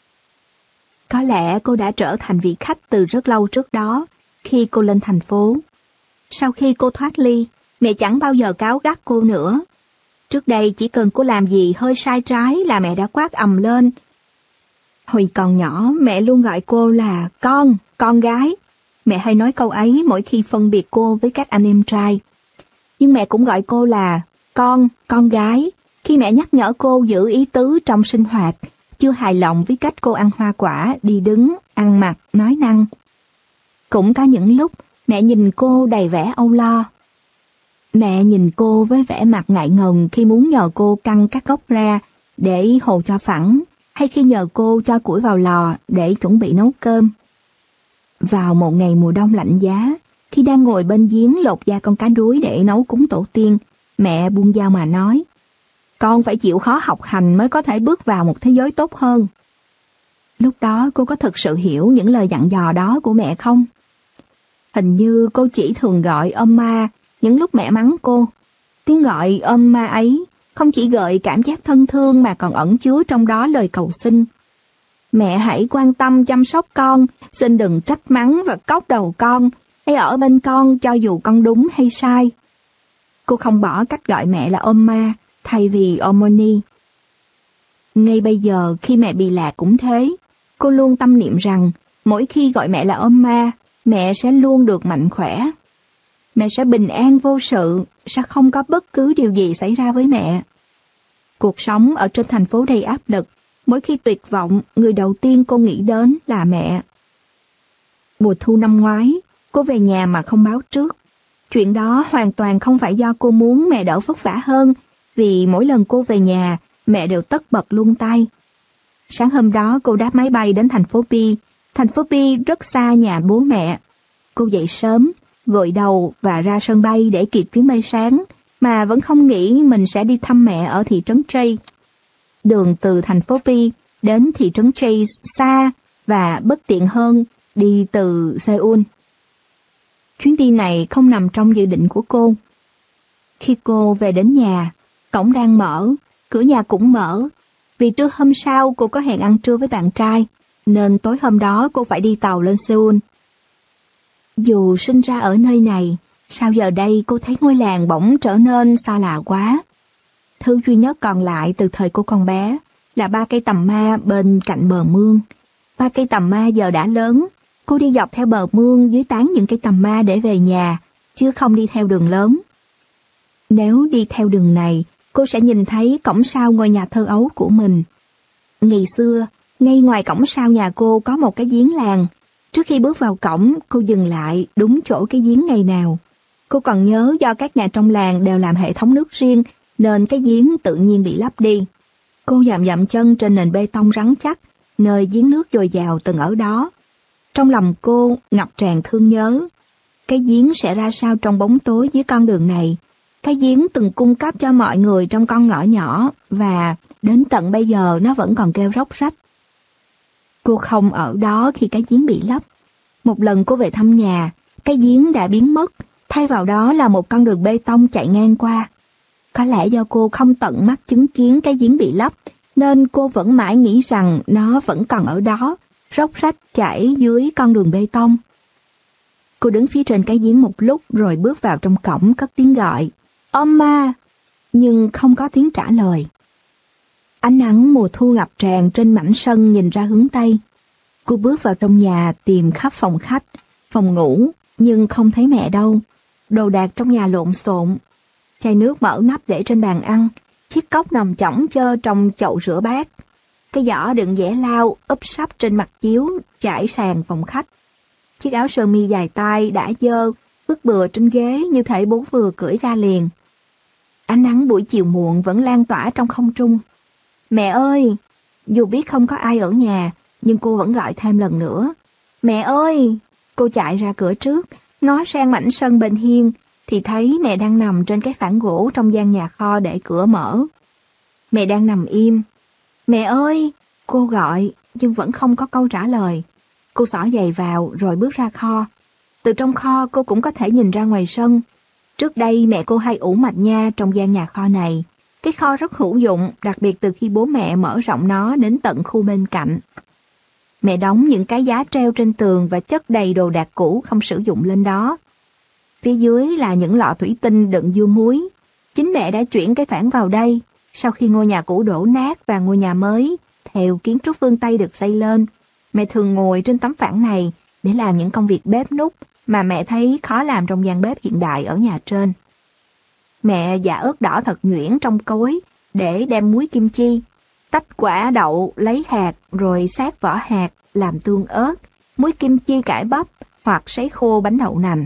Có lẽ cô đã trở thành vị khách từ rất lâu trước đó, khi cô lên thành phố. Sau khi cô thoát ly, mẹ chẳng bao giờ cáu gắt cô nữa. Trước đây chỉ cần cô làm gì hơi sai trái là mẹ đã quát ầm lên. Hồi còn nhỏ, mẹ luôn gọi cô là con, con gái. Mẹ hay nói câu ấy mỗi khi phân biệt cô với các anh em trai. Nhưng mẹ cũng gọi cô là con, con gái, khi mẹ nhắc nhở cô giữ ý tứ trong sinh hoạt, chưa hài lòng với cách cô ăn hoa quả, đi đứng, ăn mặc, nói năng. Cũng có những lúc mẹ nhìn cô đầy vẻ âu lo. Mẹ nhìn cô với vẻ mặt ngại ngần khi muốn nhờ cô căng các gốc ra để hồ cho phẳng, hay khi nhờ cô cho củi vào lò để chuẩn bị nấu cơm. Vào một ngày mùa đông lạnh giá, khi đang ngồi bên giếng lột da con cá đuối để nấu cúng tổ tiên, mẹ buông dao mà nói: "Con phải chịu khó học hành mới có thể bước vào một thế giới tốt hơn." Lúc đó cô có thực sự hiểu những lời dặn dò đó của mẹ không? Hình như cô chỉ thường gọi Oma những lúc mẹ mắng cô. Tiếng gọi Oma ấy không chỉ gợi cảm giác thân thương mà còn ẩn chứa trong đó lời cầu xin. Mẹ hãy quan tâm chăm sóc con, xin đừng trách mắng và cốc đầu con, hãy ở bên con cho dù con đúng hay sai. Cô không bỏ cách gọi mẹ là Oma thay vì Omoni. Ngay bây giờ khi mẹ bị lạc cũng thế, cô luôn tâm niệm rằng mỗi khi gọi mẹ là Oma, mẹ sẽ luôn được mạnh khỏe. Mẹ sẽ bình an vô sự, sẽ không có bất cứ điều gì xảy ra với mẹ. Cuộc sống ở trên thành phố đầy áp lực, mỗi khi tuyệt vọng, người đầu tiên cô nghĩ đến là mẹ. Mùa thu năm ngoái, cô về nhà mà không báo trước. Chuyện đó hoàn toàn không phải do cô muốn mẹ đỡ vất vả hơn, vì mỗi lần cô về nhà, mẹ đều tất bật luôn tay. Sáng hôm đó cô đáp máy bay đến thành phố Pi. Thành phố Pi rất xa nhà bố mẹ. Cô dậy sớm, gội đầu và ra sân bay để kịp chuyến bay sáng, mà vẫn không nghĩ mình sẽ đi thăm mẹ ở thị trấn Chase. Đường từ thành phố Pi đến thị trấn Chase xa và bất tiện hơn đi từ Seoul. Chuyến đi này không nằm trong dự định của cô. Khi cô về đến nhà, cổng đang mở, cửa nhà cũng mở. Vì trưa hôm sau cô có hẹn ăn trưa với bạn trai, nên tối hôm đó cô phải đi tàu lên Seoul. Dù sinh ra ở nơi này, sao giờ đây cô thấy ngôi làng bỗng trở nên xa lạ quá. Thứ duy nhất còn lại từ thời cô còn bé là ba cây tằm ma bên cạnh bờ mương. Ba cây tằm ma giờ đã lớn, cô đi dọc theo bờ mương dưới tán những cây tằm ma để về nhà, chứ không đi theo đường lớn. Nếu đi theo đường này, cô sẽ nhìn thấy cổng sau ngôi nhà thơ ấu của mình. Ngày xưa, ngay ngoài cổng sau nhà cô có một cái giếng làng. Trước khi bước vào cổng, cô dừng lại đúng chỗ cái giếng ngày nào. Cô còn nhớ do các nhà trong làng đều làm hệ thống nước riêng, nên cái giếng tự nhiên bị lấp đi. Cô dậm dậm chân trên nền bê tông rắn chắc, nơi giếng nước dồi dào từng ở đó. Trong lòng cô ngập tràn thương nhớ. Cái giếng sẽ ra sao trong bóng tối dưới con đường này? Cái giếng từng cung cấp cho mọi người trong con ngõ nhỏ, và đến tận bây giờ nó vẫn còn kêu róc rách. Cô không ở đó khi cái giếng bị lấp. Một lần cô về thăm nhà, cái giếng đã biến mất, thay vào đó là một con đường bê tông chạy ngang qua. Có lẽ do cô không tận mắt chứng kiến cái giếng bị lấp, nên cô vẫn mãi nghĩ rằng nó vẫn còn ở đó, róc rách chảy dưới con đường bê tông. Cô đứng phía trên cái giếng một lúc rồi bước vào trong cổng cất tiếng gọi, "Oma!" nhưng không có tiếng trả lời. Ánh nắng mùa thu ngập tràn trên mảnh sân nhìn ra hướng Tây. Cô bước vào trong nhà tìm khắp phòng khách, phòng ngủ, nhưng không thấy mẹ đâu. Đồ đạc trong nhà lộn xộn. Chai nước mở nắp để trên bàn ăn, chiếc cốc nằm chõng chơ trong chậu rửa bát. Cái giỏ đựng dẻ lau úp sấp trên mặt chiếu trải sàn phòng khách. Chiếc áo sơ mi dài tay đã dơ, vứt bừa trên ghế như thể bố vừa cưỡi ra liền. Ánh nắng buổi chiều muộn vẫn lan tỏa trong không trung. "Mẹ ơi!" Dù biết không có ai ở nhà, nhưng cô vẫn gọi thêm lần nữa. "Mẹ ơi!" Cô chạy ra cửa trước, ngó sang mảnh sân bên hiên, thì thấy mẹ đang nằm trên cái phản gỗ trong gian nhà kho để cửa mở. Mẹ đang nằm im. "Mẹ ơi!" Cô gọi, nhưng vẫn không có câu trả lời. Cô xỏ giày vào rồi bước ra kho. Từ trong kho cô cũng có thể nhìn ra ngoài sân. Trước đây mẹ cô hay ủ mạch nha trong gian nhà kho này. Cái kho rất hữu dụng, đặc biệt từ khi bố mẹ mở rộng nó đến tận khu bên cạnh. Mẹ đóng những cái giá treo trên tường và chất đầy đồ đạc cũ không sử dụng lên đó. Phía dưới là những lọ thủy tinh đựng dưa muối. Chính mẹ đã chuyển cái phản vào đây, sau khi ngôi nhà cũ đổ nát và ngôi nhà mới, theo kiến trúc phương Tây được xây lên. Mẹ thường ngồi trên tấm phản này để làm những công việc bếp núc mà mẹ thấy khó làm trong gian bếp hiện đại ở nhà trên. Mẹ giã ớt đỏ thật nhuyễn trong cối để đem muối kim chi, tách quả đậu lấy hạt rồi sát vỏ hạt làm tương ớt, muối kim chi cải bắp hoặc sấy khô bánh đậu nành.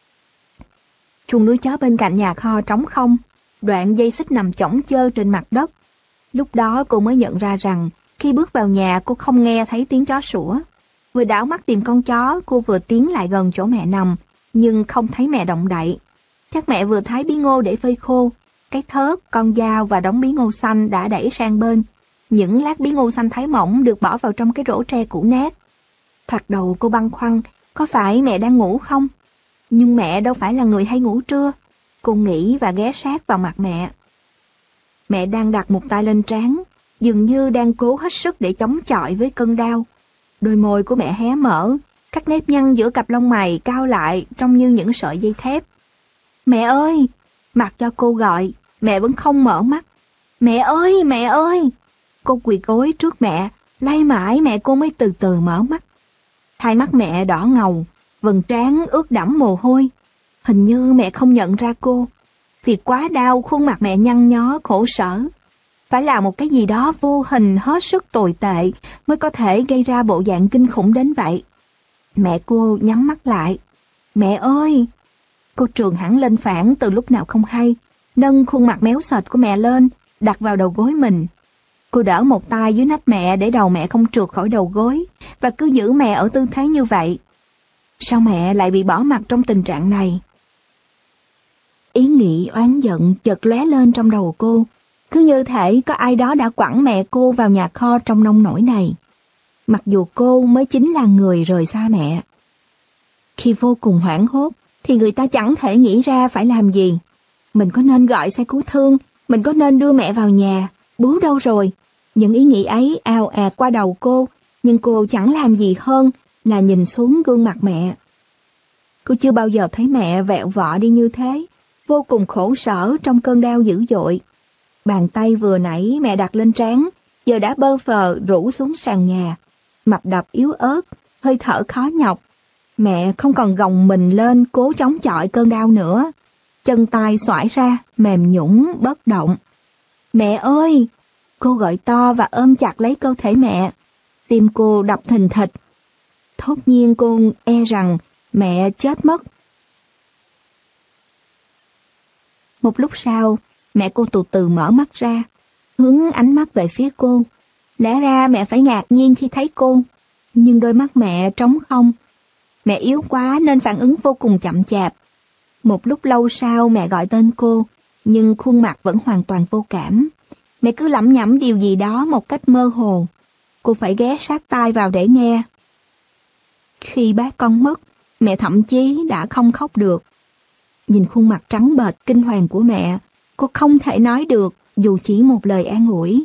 Chuồng nuôi chó bên cạnh nhà kho trống không, đoạn dây xích nằm chõng chơ trên mặt đất. Lúc đó cô mới nhận ra rằng khi bước vào nhà cô không nghe thấy tiếng chó sủa. Vừa đảo mắt tìm con chó, cô vừa tiến lại gần chỗ mẹ nằm, nhưng không thấy mẹ động đậy. Chắc mẹ vừa thái bí ngô để phơi khô. Cái thớt, con dao và đống bí ngô xanh đã đẩy sang bên. Những lát bí ngô xanh thái mỏng được bỏ vào trong cái rổ tre cũ nát. Thoạt đầu cô băn khoăn, có phải mẹ đang ngủ không? Nhưng mẹ đâu phải là người hay ngủ trưa. Cô nghĩ và ghé sát vào mặt mẹ. Mẹ đang đặt một tay lên trán, dường như đang cố hết sức để chống chọi với cơn đau. Đôi môi của mẹ hé mở, các nếp nhăn giữa cặp lông mày cao lại trông như những sợi dây thép. "Mẹ ơi!" Mặc cho cô gọi, mẹ vẫn không mở mắt. "Mẹ ơi! Mẹ ơi!" Cô quỳ gối trước mẹ, lay mãi mẹ cô mới từ từ mở mắt. Hai mắt mẹ đỏ ngầu, vầng trán ướt đẫm mồ hôi. Hình như mẹ không nhận ra cô. Vì quá đau, khuôn mặt mẹ nhăn nhó khổ sở. Phải là một cái gì đó vô hình hết sức tồi tệ mới có thể gây ra bộ dạng kinh khủng đến vậy. Mẹ cô nhắm mắt lại. "Mẹ ơi!" Cô trường hẳn lên phản từ lúc nào không hay, nâng khuôn mặt méo sệt của mẹ lên, đặt vào đầu gối mình. Cô đỡ một tay dưới nách mẹ để đầu mẹ không trượt khỏi đầu gối, và cứ giữ mẹ ở tư thế như vậy. Sao mẹ lại bị bỏ mặc trong tình trạng này? Ý nghĩ oán giận chợt lóe lên trong đầu cô, cứ như thể có ai đó đã quẳng mẹ cô vào nhà kho trong nông nổi này. Mặc dù cô mới chính là người rời xa mẹ. Khi vô cùng hoảng hốt, thì người ta chẳng thể nghĩ ra phải làm gì. Mình có nên gọi xe cứu thương, mình có nên đưa mẹ vào nhà, bố đâu rồi? Những ý nghĩ ấy ào ạt qua đầu cô, nhưng cô chẳng làm gì hơn là nhìn xuống gương mặt mẹ. Cô chưa bao giờ thấy mẹ vẹo vọ đi như thế, vô cùng khổ sở trong cơn đau dữ dội. Bàn tay vừa nãy mẹ đặt lên trán, giờ đã bơ phờ rũ xuống sàn nhà, mạch đập yếu ớt, hơi thở khó nhọc. Mẹ không còn gồng mình lên cố chống chọi cơn đau nữa. Chân tay xoải ra, mềm nhũn bất động. Mẹ ơi! Cô gọi to và ôm chặt lấy cơ thể mẹ. Tim cô đập thình thịch. Thốt nhiên cô e rằng mẹ chết mất. Một lúc sau, mẹ cô từ từ mở mắt ra, hướng ánh mắt về phía cô. Lẽ ra mẹ phải ngạc nhiên khi thấy cô, nhưng đôi mắt mẹ trống không. Mẹ yếu quá nên phản ứng vô cùng chậm chạp. Một lúc lâu sau mẹ gọi tên cô, nhưng khuôn mặt vẫn hoàn toàn vô cảm. Mẹ cứ lẩm nhẩm điều gì đó một cách mơ hồ. Cô phải ghé sát tai vào để nghe. Khi bác con mất, mẹ thậm chí đã không khóc được. Nhìn khuôn mặt trắng bệch kinh hoàng của mẹ, cô không thể nói được dù chỉ một lời an ủi.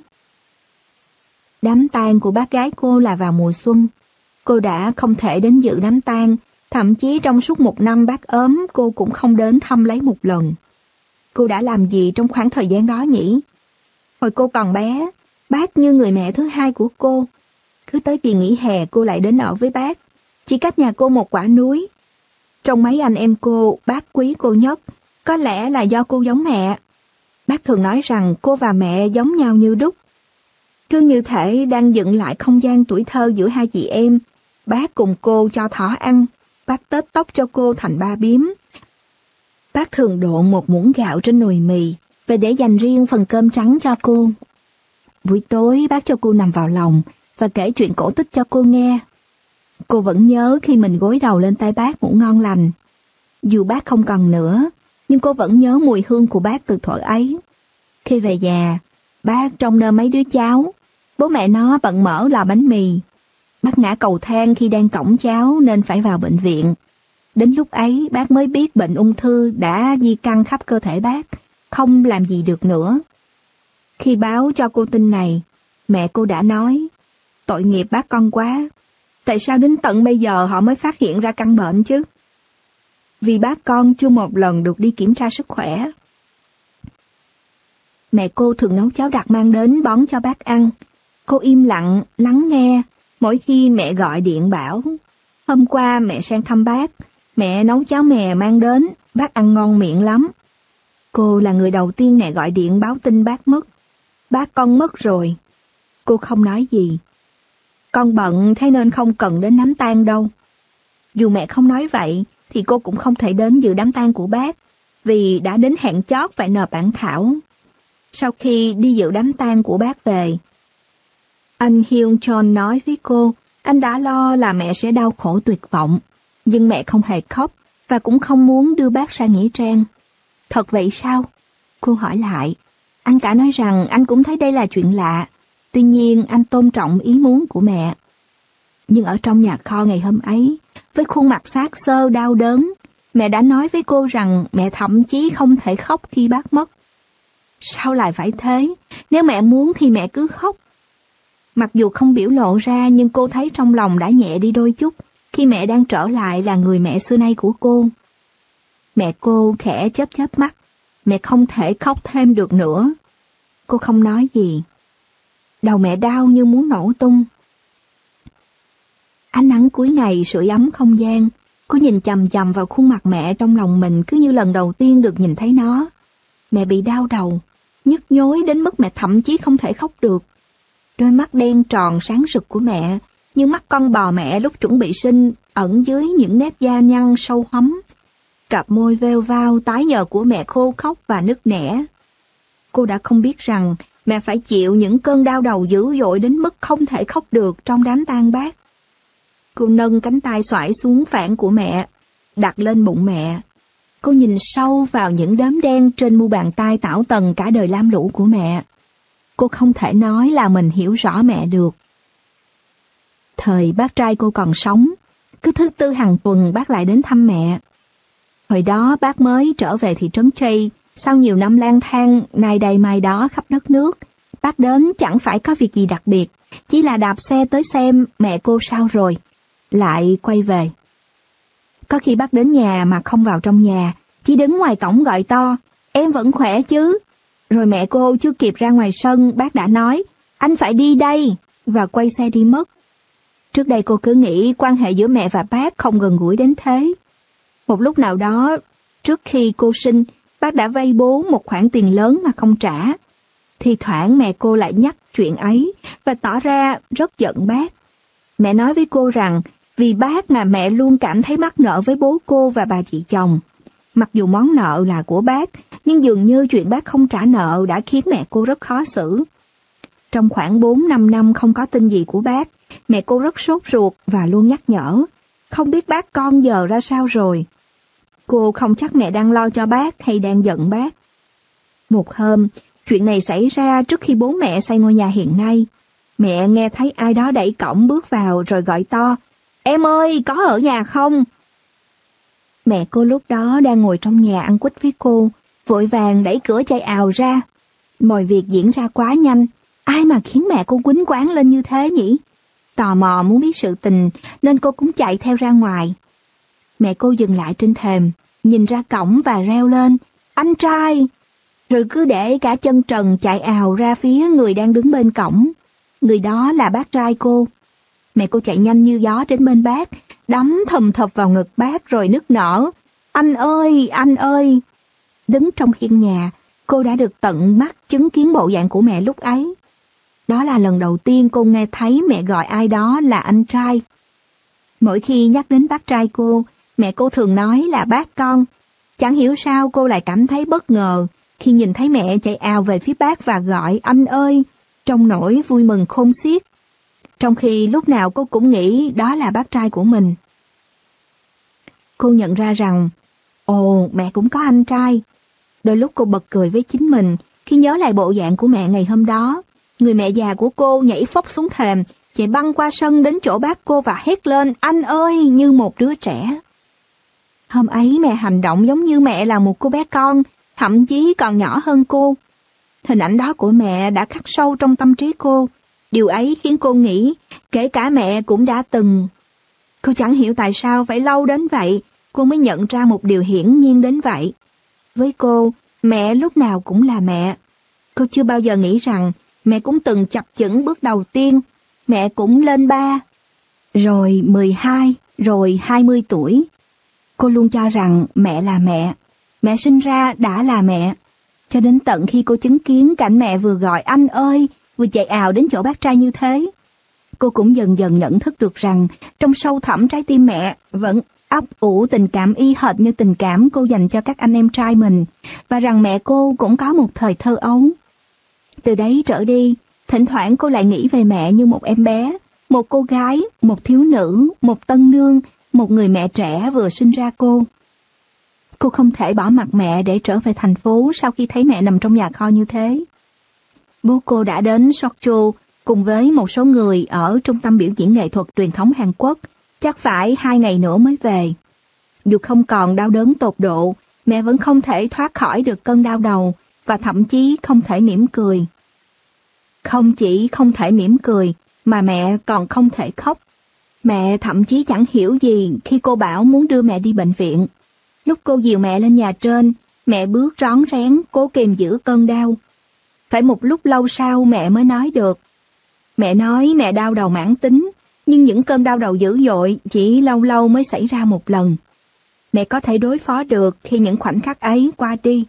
Đám tang của bác gái cô là vào mùa xuân. Cô đã không thể đến dự đám tang, thậm chí trong suốt một năm bác ốm cô cũng không đến thăm lấy một lần. Cô đã làm gì trong khoảng thời gian đó nhỉ? Hồi cô còn bé, bác như người mẹ thứ hai của cô. Cứ tới kỳ nghỉ hè cô lại đến ở với bác, chỉ cách nhà cô một quả núi. Trong mấy anh em cô, bác quý cô nhất, có lẽ là do cô giống mẹ. Bác thường nói rằng cô và mẹ giống nhau như đúc. Cứ như thể đang dựng lại không gian tuổi thơ giữa hai chị em. Bác cùng cô cho thỏ ăn, bác tết tóc cho cô thành ba bím. Bác thường độn một muỗng gạo trên nồi mì, và để dành riêng phần cơm trắng cho cô. Buổi tối bác cho cô nằm vào lòng và kể chuyện cổ tích cho cô nghe. Cô vẫn nhớ khi mình gối đầu lên tay bác ngủ ngon lành. Dù bác không còn nữa, nhưng cô vẫn nhớ mùi hương của bác từ thuở ấy. Khi về nhà, bác trông nom mấy đứa cháu. Bố mẹ nó bận mở lò bánh mì. Bác ngã cầu thang khi đang cõng cháu nên phải vào bệnh viện. Đến lúc ấy bác mới biết bệnh ung thư đã di căn khắp cơ thể bác, không làm gì được nữa. Khi báo cho cô tin này, mẹ cô đã nói, tội nghiệp bác con quá. Tại sao đến tận bây giờ họ mới phát hiện ra căn bệnh chứ? Vì bác con chưa một lần được đi kiểm tra sức khỏe. Mẹ cô thường nấu cháo đặc mang đến bón cho bác ăn. Cô im lặng, lắng nghe, mỗi khi mẹ gọi điện bảo, hôm qua mẹ sang thăm bác, mẹ nấu cháo mè mang đến, bác ăn ngon miệng lắm. Cô là người đầu tiên mẹ gọi điện báo tin bác mất. Bác con mất rồi. Cô không nói gì. Con bận thế nên không cần đến đám tang đâu. Dù mẹ không nói vậy, thì cô cũng không thể đến dự đám tang của bác, vì đã đến hẹn chót phải nộp bản thảo. Sau khi đi dự đám tang của bác về, anh Hyun Chon nói với cô, anh đã lo là mẹ sẽ đau khổ tuyệt vọng, nhưng mẹ không hề khóc và cũng không muốn đưa bác ra nghĩa trang. Thật vậy sao? Cô hỏi lại. Anh cả nói rằng anh cũng thấy đây là chuyện lạ, tuy nhiên anh tôn trọng ý muốn của mẹ. Nhưng ở trong nhà kho ngày hôm ấy, với khuôn mặt xát xơ đau đớn, mẹ đã nói với cô rằng mẹ thậm chí không thể khóc khi bác mất. Sao lại phải thế? Nếu mẹ muốn thì mẹ cứ khóc. Mặc dù không biểu lộ ra, nhưng cô thấy trong lòng đã nhẹ đi đôi chút khi mẹ đang trở lại là người mẹ xưa nay của cô. Mẹ cô khẽ chớp chớp mắt. Mẹ không thể khóc thêm được nữa. Cô không nói gì. Đầu mẹ đau như muốn nổ tung. Ánh nắng cuối ngày sưởi ấm không gian. Cô nhìn chằm chằm vào khuôn mặt mẹ trong lòng mình cứ như lần đầu tiên được nhìn thấy nó. Mẹ bị đau đầu, nhức nhối đến mức mẹ thậm chí không thể khóc được. Đôi mắt đen tròn sáng rực của mẹ, như mắt con bò mẹ lúc chuẩn bị sinh, ẩn dưới những nếp da nhăn sâu hấm. Cặp môi veo vao tái nhợt của mẹ khô khóc và nức nẻ. Cô đã không biết rằng mẹ phải chịu những cơn đau đầu dữ dội đến mức không thể khóc được trong đám tang bác. Cô nâng cánh tay xoải xuống phản của mẹ, đặt lên bụng mẹ. Cô nhìn sâu vào những đốm đen trên mu bàn tay tảo tần cả đời lam lũ của mẹ. Cô không thể nói là mình hiểu rõ mẹ được. Thời bác trai cô còn sống, cứ thứ tư hàng tuần bác lại đến thăm mẹ. Hồi đó bác mới trở về thị trấn Chey, sau nhiều năm lang thang nay đây mai đó khắp đất nước. Bác đến chẳng phải có việc gì đặc biệt, chỉ là đạp xe tới xem mẹ cô sao rồi, lại quay về. Có khi bác đến nhà mà không vào trong nhà, chỉ đứng ngoài cổng gọi to, em vẫn khỏe chứ. Rồi mẹ cô chưa kịp ra ngoài sân, bác đã nói, anh phải đi đây, và quay xe đi mất. Trước đây cô cứ nghĩ quan hệ giữa mẹ và bác không gần gũi đến thế. Một lúc nào đó, trước khi cô sinh, bác đã vay bố một khoản tiền lớn mà không trả. Thì thoảng mẹ cô lại nhắc chuyện ấy và tỏ ra rất giận bác. Mẹ nói với cô rằng vì bác mà mẹ luôn cảm thấy mắc nợ với bố cô và bà chị chồng. Mặc dù món nợ là của bác, nhưng dường như chuyện bác không trả nợ đã khiến mẹ cô rất khó xử. Trong khoảng bốn năm năm không có tin gì của bác, mẹ cô rất sốt ruột và luôn nhắc nhở, không biết bác con giờ ra sao rồi. Cô không chắc mẹ đang lo cho bác hay đang giận bác. Một hôm, chuyện này xảy ra trước khi bố mẹ xây ngôi nhà hiện nay. Mẹ nghe thấy ai đó đẩy cổng bước vào rồi gọi to, em ơi, có ở nhà không? Mẹ cô lúc đó đang ngồi trong nhà ăn quýt với cô, vội vàng đẩy cửa chạy ào ra. Mọi việc diễn ra quá nhanh, ai mà khiến mẹ cô quýnh quáng lên như thế nhỉ? Tò mò muốn biết sự tình nên cô cũng chạy theo ra ngoài. Mẹ cô dừng lại trên thềm, nhìn ra cổng và reo lên, anh trai! Rồi cứ để cả chân trần chạy ào ra phía người đang đứng bên cổng. Người đó là bác trai cô. Mẹ cô chạy nhanh như gió đến bên bác, đấm thùm thụp vào ngực bác rồi nức nở. Anh ơi, anh ơi! Đứng trong hiên nhà, cô đã được tận mắt chứng kiến bộ dạng của mẹ lúc ấy. Đó là lần đầu tiên cô nghe thấy mẹ gọi ai đó là anh trai. Mỗi khi nhắc đến bác trai cô, mẹ cô thường nói là bác con. Chẳng hiểu sao cô lại cảm thấy bất ngờ khi nhìn thấy mẹ chạy ào về phía bác và gọi anh ơi, trong nỗi vui mừng khôn xiết. Trong khi lúc nào cô cũng nghĩ đó là bác trai của mình. Cô nhận ra rằng, ồ, mẹ cũng có anh trai. Đôi lúc cô bật cười với chính mình khi nhớ lại bộ dạng của mẹ ngày hôm đó. Người mẹ già của cô nhảy phóc xuống thềm, chạy băng qua sân đến chỗ bác cô và hét lên anh ơi như một đứa trẻ. Hôm ấy mẹ hành động giống như mẹ là một cô bé con, thậm chí còn nhỏ hơn cô. Hình ảnh đó của mẹ đã khắc sâu trong tâm trí cô. Điều ấy khiến cô nghĩ kể cả mẹ cũng đã từng. Cô chẳng hiểu tại sao phải lâu đến vậy cô mới nhận ra một điều hiển nhiên đến vậy. Với cô, mẹ lúc nào cũng là mẹ. Cô chưa bao giờ nghĩ rằng mẹ cũng từng chập chững bước đầu tiên. Mẹ cũng lên ba, rồi mười hai, rồi hai mươi tuổi. Cô luôn cho rằng mẹ là mẹ. Mẹ sinh ra đã là mẹ. Cho đến tận khi cô chứng kiến cảnh mẹ vừa gọi anh ơi, vừa chạy ào đến chỗ bác trai như thế. Cô cũng dần dần nhận thức được rằng trong sâu thẳm trái tim mẹ vẫn ấp ủ tình cảm y hệt như tình cảm cô dành cho các anh em trai mình, và rằng mẹ cô cũng có một thời thơ ấu. Từ đấy trở đi, thỉnh thoảng cô lại nghĩ về mẹ như một em bé, một cô gái, một thiếu nữ, một tân nương, một người mẹ trẻ vừa sinh ra cô. Cô không thể bỏ mặc mẹ để trở về thành phố sau khi thấy mẹ nằm trong nhà kho như thế. Bố cô đã đến Sokcho cùng với một số người ở trung tâm biểu diễn nghệ thuật truyền thống Hàn Quốc, chắc phải hai ngày nữa mới về. Dù không còn đau đớn tột độ, mẹ vẫn không thể thoát khỏi được cơn đau đầu và thậm chí không thể mỉm cười. Không chỉ không thể mỉm cười, mà mẹ còn không thể khóc. Mẹ thậm chí chẳng hiểu gì khi cô bảo muốn đưa mẹ đi bệnh viện. Lúc cô dìu mẹ lên nhà trên, mẹ bước rón rén cố kìm giữ cơn đau. Phải một lúc lâu sau mẹ mới nói được. Mẹ nói mẹ đau đầu mãn tính, nhưng những cơn đau đầu dữ dội chỉ lâu lâu mới xảy ra một lần. Mẹ có thể đối phó được khi những khoảnh khắc ấy qua đi.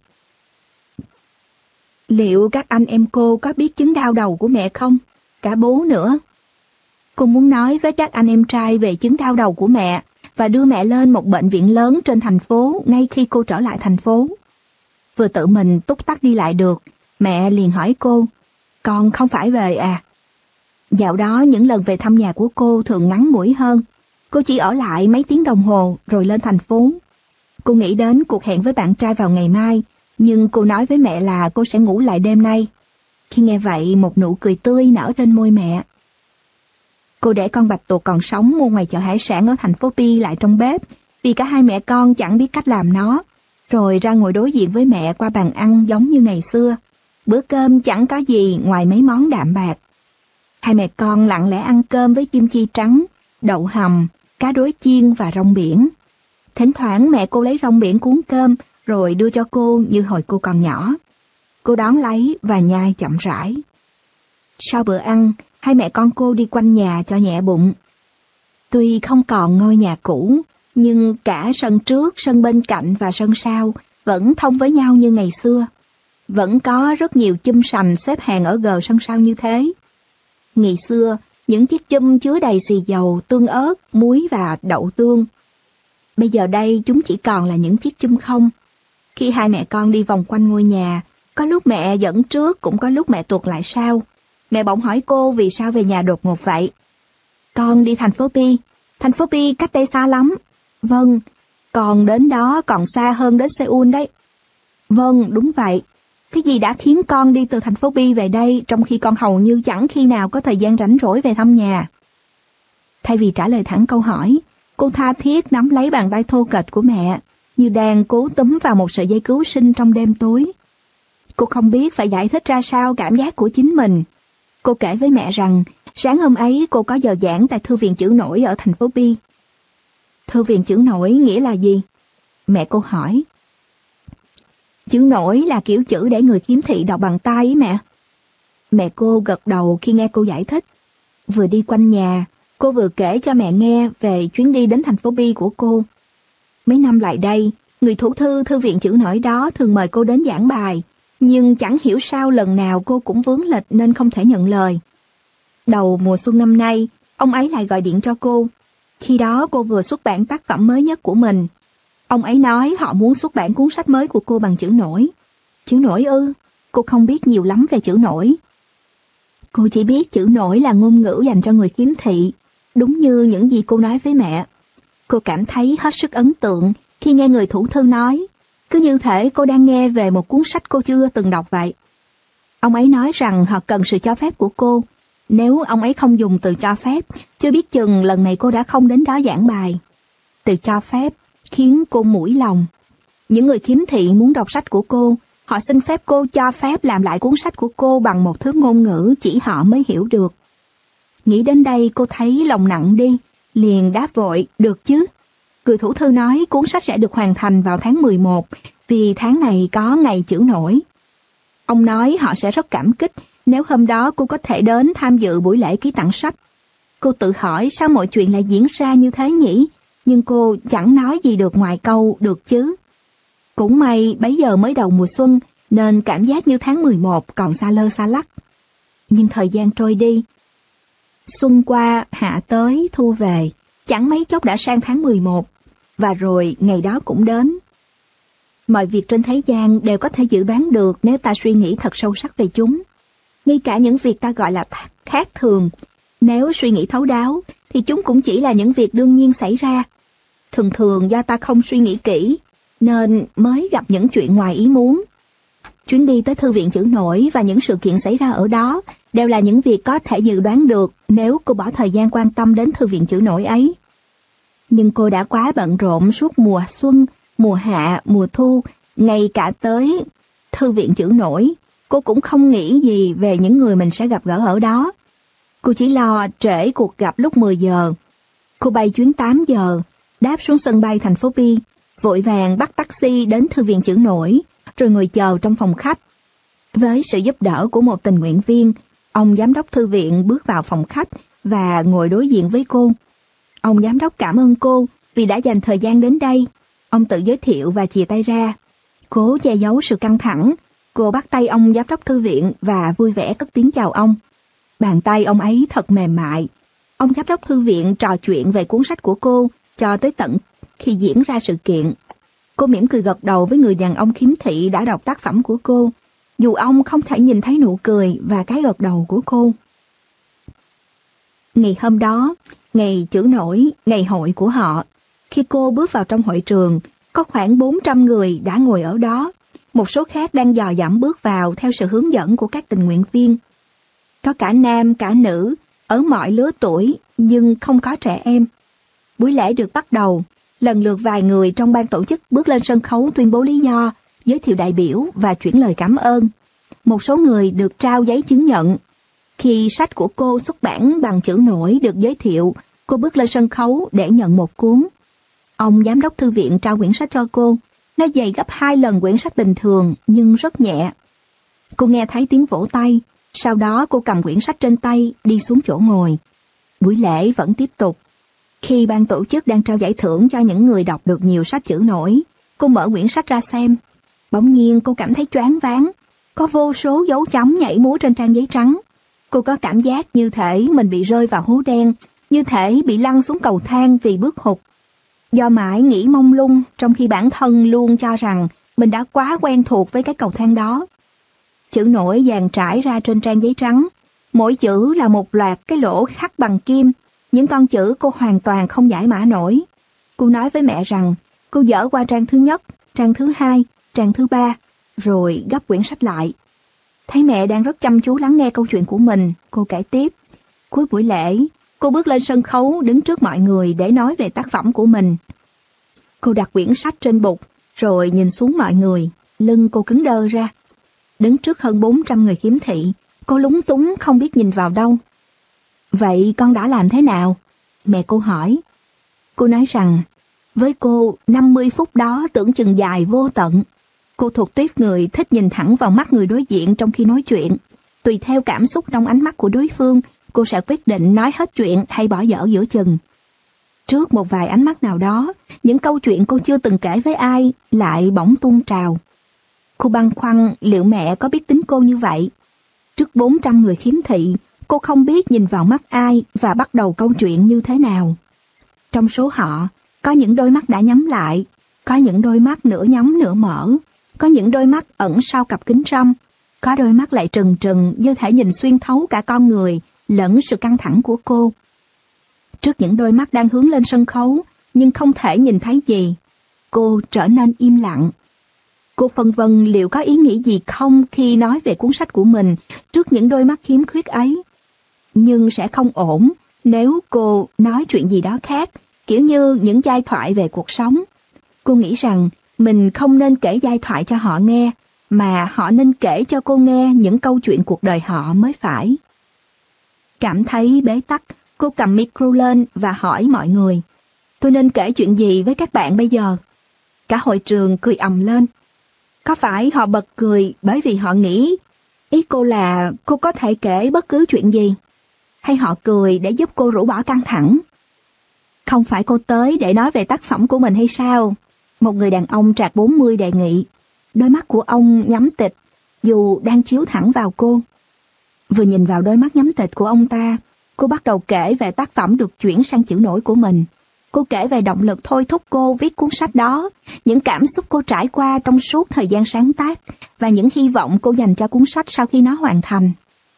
Liệu các anh em cô có biết chứng đau đầu của mẹ không? Cả bố nữa. Cô muốn nói với các anh em trai về chứng đau đầu của mẹ và đưa mẹ lên một bệnh viện lớn trên thành phố ngay khi cô trở lại thành phố. Vừa tự mình túc tắc đi lại được, mẹ liền hỏi cô, con không phải về à? Dạo đó những lần về thăm nhà của cô thường ngắn ngủi hơn. Cô chỉ ở lại mấy tiếng đồng hồ rồi lên thành phố. Cô nghĩ đến cuộc hẹn với bạn trai vào ngày mai, nhưng cô nói với mẹ là cô sẽ ngủ lại đêm nay. Khi nghe vậy, một nụ cười tươi nở trên môi mẹ. Cô để con bạch tuộc còn sống mua ngoài chợ hải sản ở thành phố Pi lại trong bếp, vì cả hai mẹ con chẳng biết cách làm nó, rồi ra ngồi đối diện với mẹ qua bàn ăn giống như ngày xưa. Bữa cơm chẳng có gì ngoài mấy món đạm bạc. Hai mẹ con lặng lẽ ăn cơm với kim chi trắng, đậu hầm, cá đối chiên và rong biển. Thỉnh thoảng mẹ cô lấy rong biển cuốn cơm rồi đưa cho cô như hồi cô còn nhỏ. Cô đón lấy và nhai chậm rãi. Sau bữa ăn, hai mẹ con cô đi quanh nhà cho nhẹ bụng. Tuy không còn ngôi nhà cũ, nhưng cả sân trước, sân bên cạnh và sân sau vẫn thông với nhau như ngày xưa. Vẫn có rất nhiều chum sành xếp hàng ở gờ sân sau như thế. Ngày xưa, những chiếc chum chứa đầy xì dầu, tương ớt, muối và đậu tương. Bây giờ đây chúng chỉ còn là những chiếc chum không. Khi hai mẹ con đi vòng quanh ngôi nhà, có lúc mẹ dẫn trước, cũng có lúc mẹ tuột lại sau. Mẹ bỗng hỏi cô vì sao về nhà đột ngột vậy. Con đi thành phố Pi. Thành phố Pi cách đây xa lắm. Vâng, còn đến đó còn xa hơn đến Seoul đấy. Vâng, đúng vậy. Cái gì đã khiến con đi từ thành phố Pi về đây trong khi con hầu như chẳng khi nào có thời gian rảnh rỗi về thăm nhà? Thay vì trả lời thẳng câu hỏi, cô tha thiết nắm lấy bàn tay thô kệch của mẹ, như đang cố túm vào một sợi dây cứu sinh trong đêm tối. Cô không biết phải giải thích ra sao cảm giác của chính mình. Cô kể với mẹ rằng, sáng hôm ấy cô có giờ giảng tại Thư viện Chữ Nổi ở thành phố Pi. Thư viện Chữ Nổi nghĩa là gì? Mẹ cô hỏi. Chữ nổi là kiểu chữ để người khiếm thị đọc bằng tay ý mẹ. Mẹ cô gật đầu khi nghe cô giải thích. Vừa đi quanh nhà, cô vừa kể cho mẹ nghe về chuyến đi đến thành phố Pi của cô. Mấy năm lại đây, người thủ thư Thư viện Chữ Nổi đó thường mời cô đến giảng bài, nhưng chẳng hiểu sao lần nào cô cũng vướng lịch nên không thể nhận lời. Đầu mùa xuân năm nay, ông ấy lại gọi điện cho cô. Khi đó cô vừa xuất bản tác phẩm mới nhất của mình. Ông ấy nói họ muốn xuất bản cuốn sách mới của cô bằng chữ nổi. Chữ nổi ư? Cô không biết nhiều lắm về chữ nổi. Cô chỉ biết chữ nổi là ngôn ngữ dành cho người khiếm thị, đúng như những gì cô nói với mẹ. Cô cảm thấy hết sức ấn tượng khi nghe người thủ thư nói, cứ như thể cô đang nghe về một cuốn sách cô chưa từng đọc vậy. Ông ấy nói rằng họ cần sự cho phép của cô. Nếu ông ấy không dùng từ cho phép, chưa biết chừng lần này cô đã không đến đó giảng bài. Từ cho phép khiến cô mũi lòng. Những người khiếm thị muốn đọc sách của cô, họ xin phép cô cho phép làm lại cuốn sách của cô bằng một thứ ngôn ngữ chỉ họ mới hiểu được. Nghĩ đến đây cô thấy lòng nặng đi, liền đáp vội, được chứ. Người thủ thư nói cuốn sách sẽ được hoàn thành vào tháng mười một, vì tháng này có ngày chữ nổi. Ông nói họ sẽ rất cảm kích nếu hôm đó cô có thể đến tham dự buổi lễ ký tặng sách. Cô tự hỏi sao mọi chuyện lại diễn ra như thế nhỉ? Nhưng cô chẳng nói gì được ngoài câu được chứ. Cũng may bấy giờ mới đầu mùa xuân, nên cảm giác như tháng mười một còn xa lơ xa lắc. Nhưng thời gian trôi đi. Xuân qua, hạ tới, thu về, chẳng mấy chốc đã sang tháng mười một, và rồi ngày đó cũng đến. Mọi việc trên thế gian đều có thể dự đoán được nếu ta suy nghĩ thật sâu sắc về chúng. Ngay cả những việc ta gọi là khác thường, nếu suy nghĩ thấu đáo, thì chúng cũng chỉ là những việc đương nhiên xảy ra. Thường thường do ta không suy nghĩ kỹ, nên mới gặp những chuyện ngoài ý muốn. Chuyến đi tới Thư viện Chữ Nổi và những sự kiện xảy ra ở đó đều là những việc có thể dự đoán được nếu cô bỏ thời gian quan tâm đến Thư viện Chữ Nổi ấy. Nhưng cô đã quá bận rộn suốt mùa xuân, mùa hạ, mùa thu, ngay cả tới Thư viện Chữ Nổi, cô cũng không nghĩ gì về những người mình sẽ gặp gỡ ở đó. Cô chỉ lo trễ cuộc gặp lúc mười giờ. Cô bay chuyến tám giờ, đáp xuống sân bay thành phố Pi, vội vàng bắt taxi đến Thư viện Chữ Nổi, rồi ngồi chờ trong phòng khách. Với sự giúp đỡ của một tình nguyện viên, ông giám đốc thư viện bước vào phòng khách và ngồi đối diện với cô. Ông giám đốc cảm ơn cô vì đã dành thời gian đến đây. Ông tự giới thiệu và chìa tay ra. Cố che giấu sự căng thẳng, cô bắt tay ông giám đốc thư viện và vui vẻ cất tiếng chào ông. Bàn tay ông ấy thật mềm mại. Ông giám đốc thư viện trò chuyện về cuốn sách của cô cho tới tận khi diễn ra sự kiện. Cô mỉm cười gật đầu với người đàn ông khiếm thị đã đọc tác phẩm của cô, dù ông không thể nhìn thấy nụ cười và cái gật đầu của cô. Ngày hôm đó, ngày chữ nổi, ngày hội của họ, khi cô bước vào trong hội trường, có khoảng bốn trăm người đã ngồi ở đó. Một số khác đang dò dẫm bước vào theo sự hướng dẫn của các tình nguyện viên. Có cả nam cả nữ, ở mọi lứa tuổi, nhưng không có trẻ em. Buổi lễ được bắt đầu, lần lượt vài người trong ban tổ chức bước lên sân khấu tuyên bố lý do, giới thiệu đại biểu và chuyển lời cảm ơn. Một số người được trao giấy chứng nhận. Khi sách của cô xuất bản bằng chữ nổi được giới thiệu, cô bước lên sân khấu để nhận một cuốn. Ông giám đốc thư viện trao quyển sách cho cô. Nó dày gấp hai lần quyển sách bình thường, nhưng rất nhẹ. Cô nghe thấy tiếng vỗ tay, Sau đó cô cầm quyển sách trên tay, đi xuống chỗ ngồi. Buổi lễ vẫn tiếp tục. Khi ban tổ chức đang trao giải thưởng cho những người đọc được nhiều sách chữ nổi, cô mở quyển sách ra xem. Bỗng nhiên cô cảm thấy choáng váng. Có vô số dấu chấm nhảy múa trên trang giấy trắng. Cô có cảm giác như thể mình bị rơi vào hố đen, như thể bị lăn xuống cầu thang vì bước hụt. Do mãi nghĩ mông lung, trong khi bản thân luôn cho rằng mình đã quá quen thuộc với cái cầu thang đó. Chữ nổi dàn trải ra trên trang giấy trắng. Mỗi chữ là một loạt cái lỗ khắc bằng kim. Những con chữ cô hoàn toàn không giải mã nổi. Cô nói với mẹ rằng cô dở qua trang thứ nhất, trang thứ hai, trang thứ ba, rồi gấp quyển sách lại. Thấy mẹ đang rất chăm chú lắng nghe câu chuyện của mình, cô kể tiếp. Cuối buổi lễ, cô bước lên sân khấu đứng trước mọi người để nói về tác phẩm của mình. Cô đặt quyển sách trên bục, rồi nhìn xuống mọi người, lưng cô cứng đơ ra. Đứng trước hơn bốn trăm người khiếm thị, cô lúng túng không biết nhìn vào đâu. Vậy con đã làm thế nào? Mẹ cô hỏi. Cô nói rằng, với cô, năm mươi phút đó tưởng chừng dài vô tận. Cô thuộc tuýp người thích nhìn thẳng vào mắt người đối diện trong khi nói chuyện. Tùy theo cảm xúc trong ánh mắt của đối phương, cô sẽ quyết định nói hết chuyện hay bỏ dở giữa chừng. Trước một vài ánh mắt nào đó, những câu chuyện cô chưa từng kể với ai lại bỗng tuôn trào. Cô băn khoăn liệu mẹ có biết tính cô như vậy. Trước bốn trăm người khiếm thị, cô không biết nhìn vào mắt ai và bắt đầu câu chuyện như thế nào. Trong số họ, có những đôi mắt đã nhắm lại, có những đôi mắt nửa nhắm nửa mở, có những đôi mắt ẩn sau cặp kính râm, có đôi mắt lại trừng trừng như thể nhìn xuyên thấu cả con người lẫn sự căng thẳng của cô. Trước những đôi mắt đang hướng lên sân khấu nhưng không thể nhìn thấy gì, cô trở nên im lặng. Cô phân vân liệu có ý nghĩ gì không khi nói về cuốn sách của mình trước những đôi mắt khiếm khuyết ấy. Nhưng sẽ không ổn nếu cô nói chuyện gì đó khác, kiểu như những giai thoại về cuộc sống. Cô nghĩ rằng mình không nên kể giai thoại cho họ nghe, mà họ nên kể cho cô nghe những câu chuyện cuộc đời họ mới phải. Cảm thấy bế tắc, cô cầm micro lên và hỏi mọi người, tôi nên kể chuyện gì với các bạn bây giờ? Cả hội trường cười ầm lên. Có phải họ bật cười bởi vì họ nghĩ, ý cô là cô có thể kể bất cứ chuyện gì? Hay họ cười để giúp cô rũ bỏ căng thẳng? Không phải cô tới để nói về tác phẩm của mình hay sao? Một người đàn ông trạc bốn mươi đề nghị. Đôi mắt của ông nhắm tịch, dù đang chiếu thẳng vào cô. Vừa nhìn vào đôi mắt nhắm tịch của ông ta, cô bắt đầu kể về tác phẩm được chuyển sang chữ nổi của mình. Cô kể về động lực thôi thúc cô viết cuốn sách đó, những cảm xúc cô trải qua trong suốt thời gian sáng tác, và những hy vọng cô dành cho cuốn sách sau khi nó hoàn thành.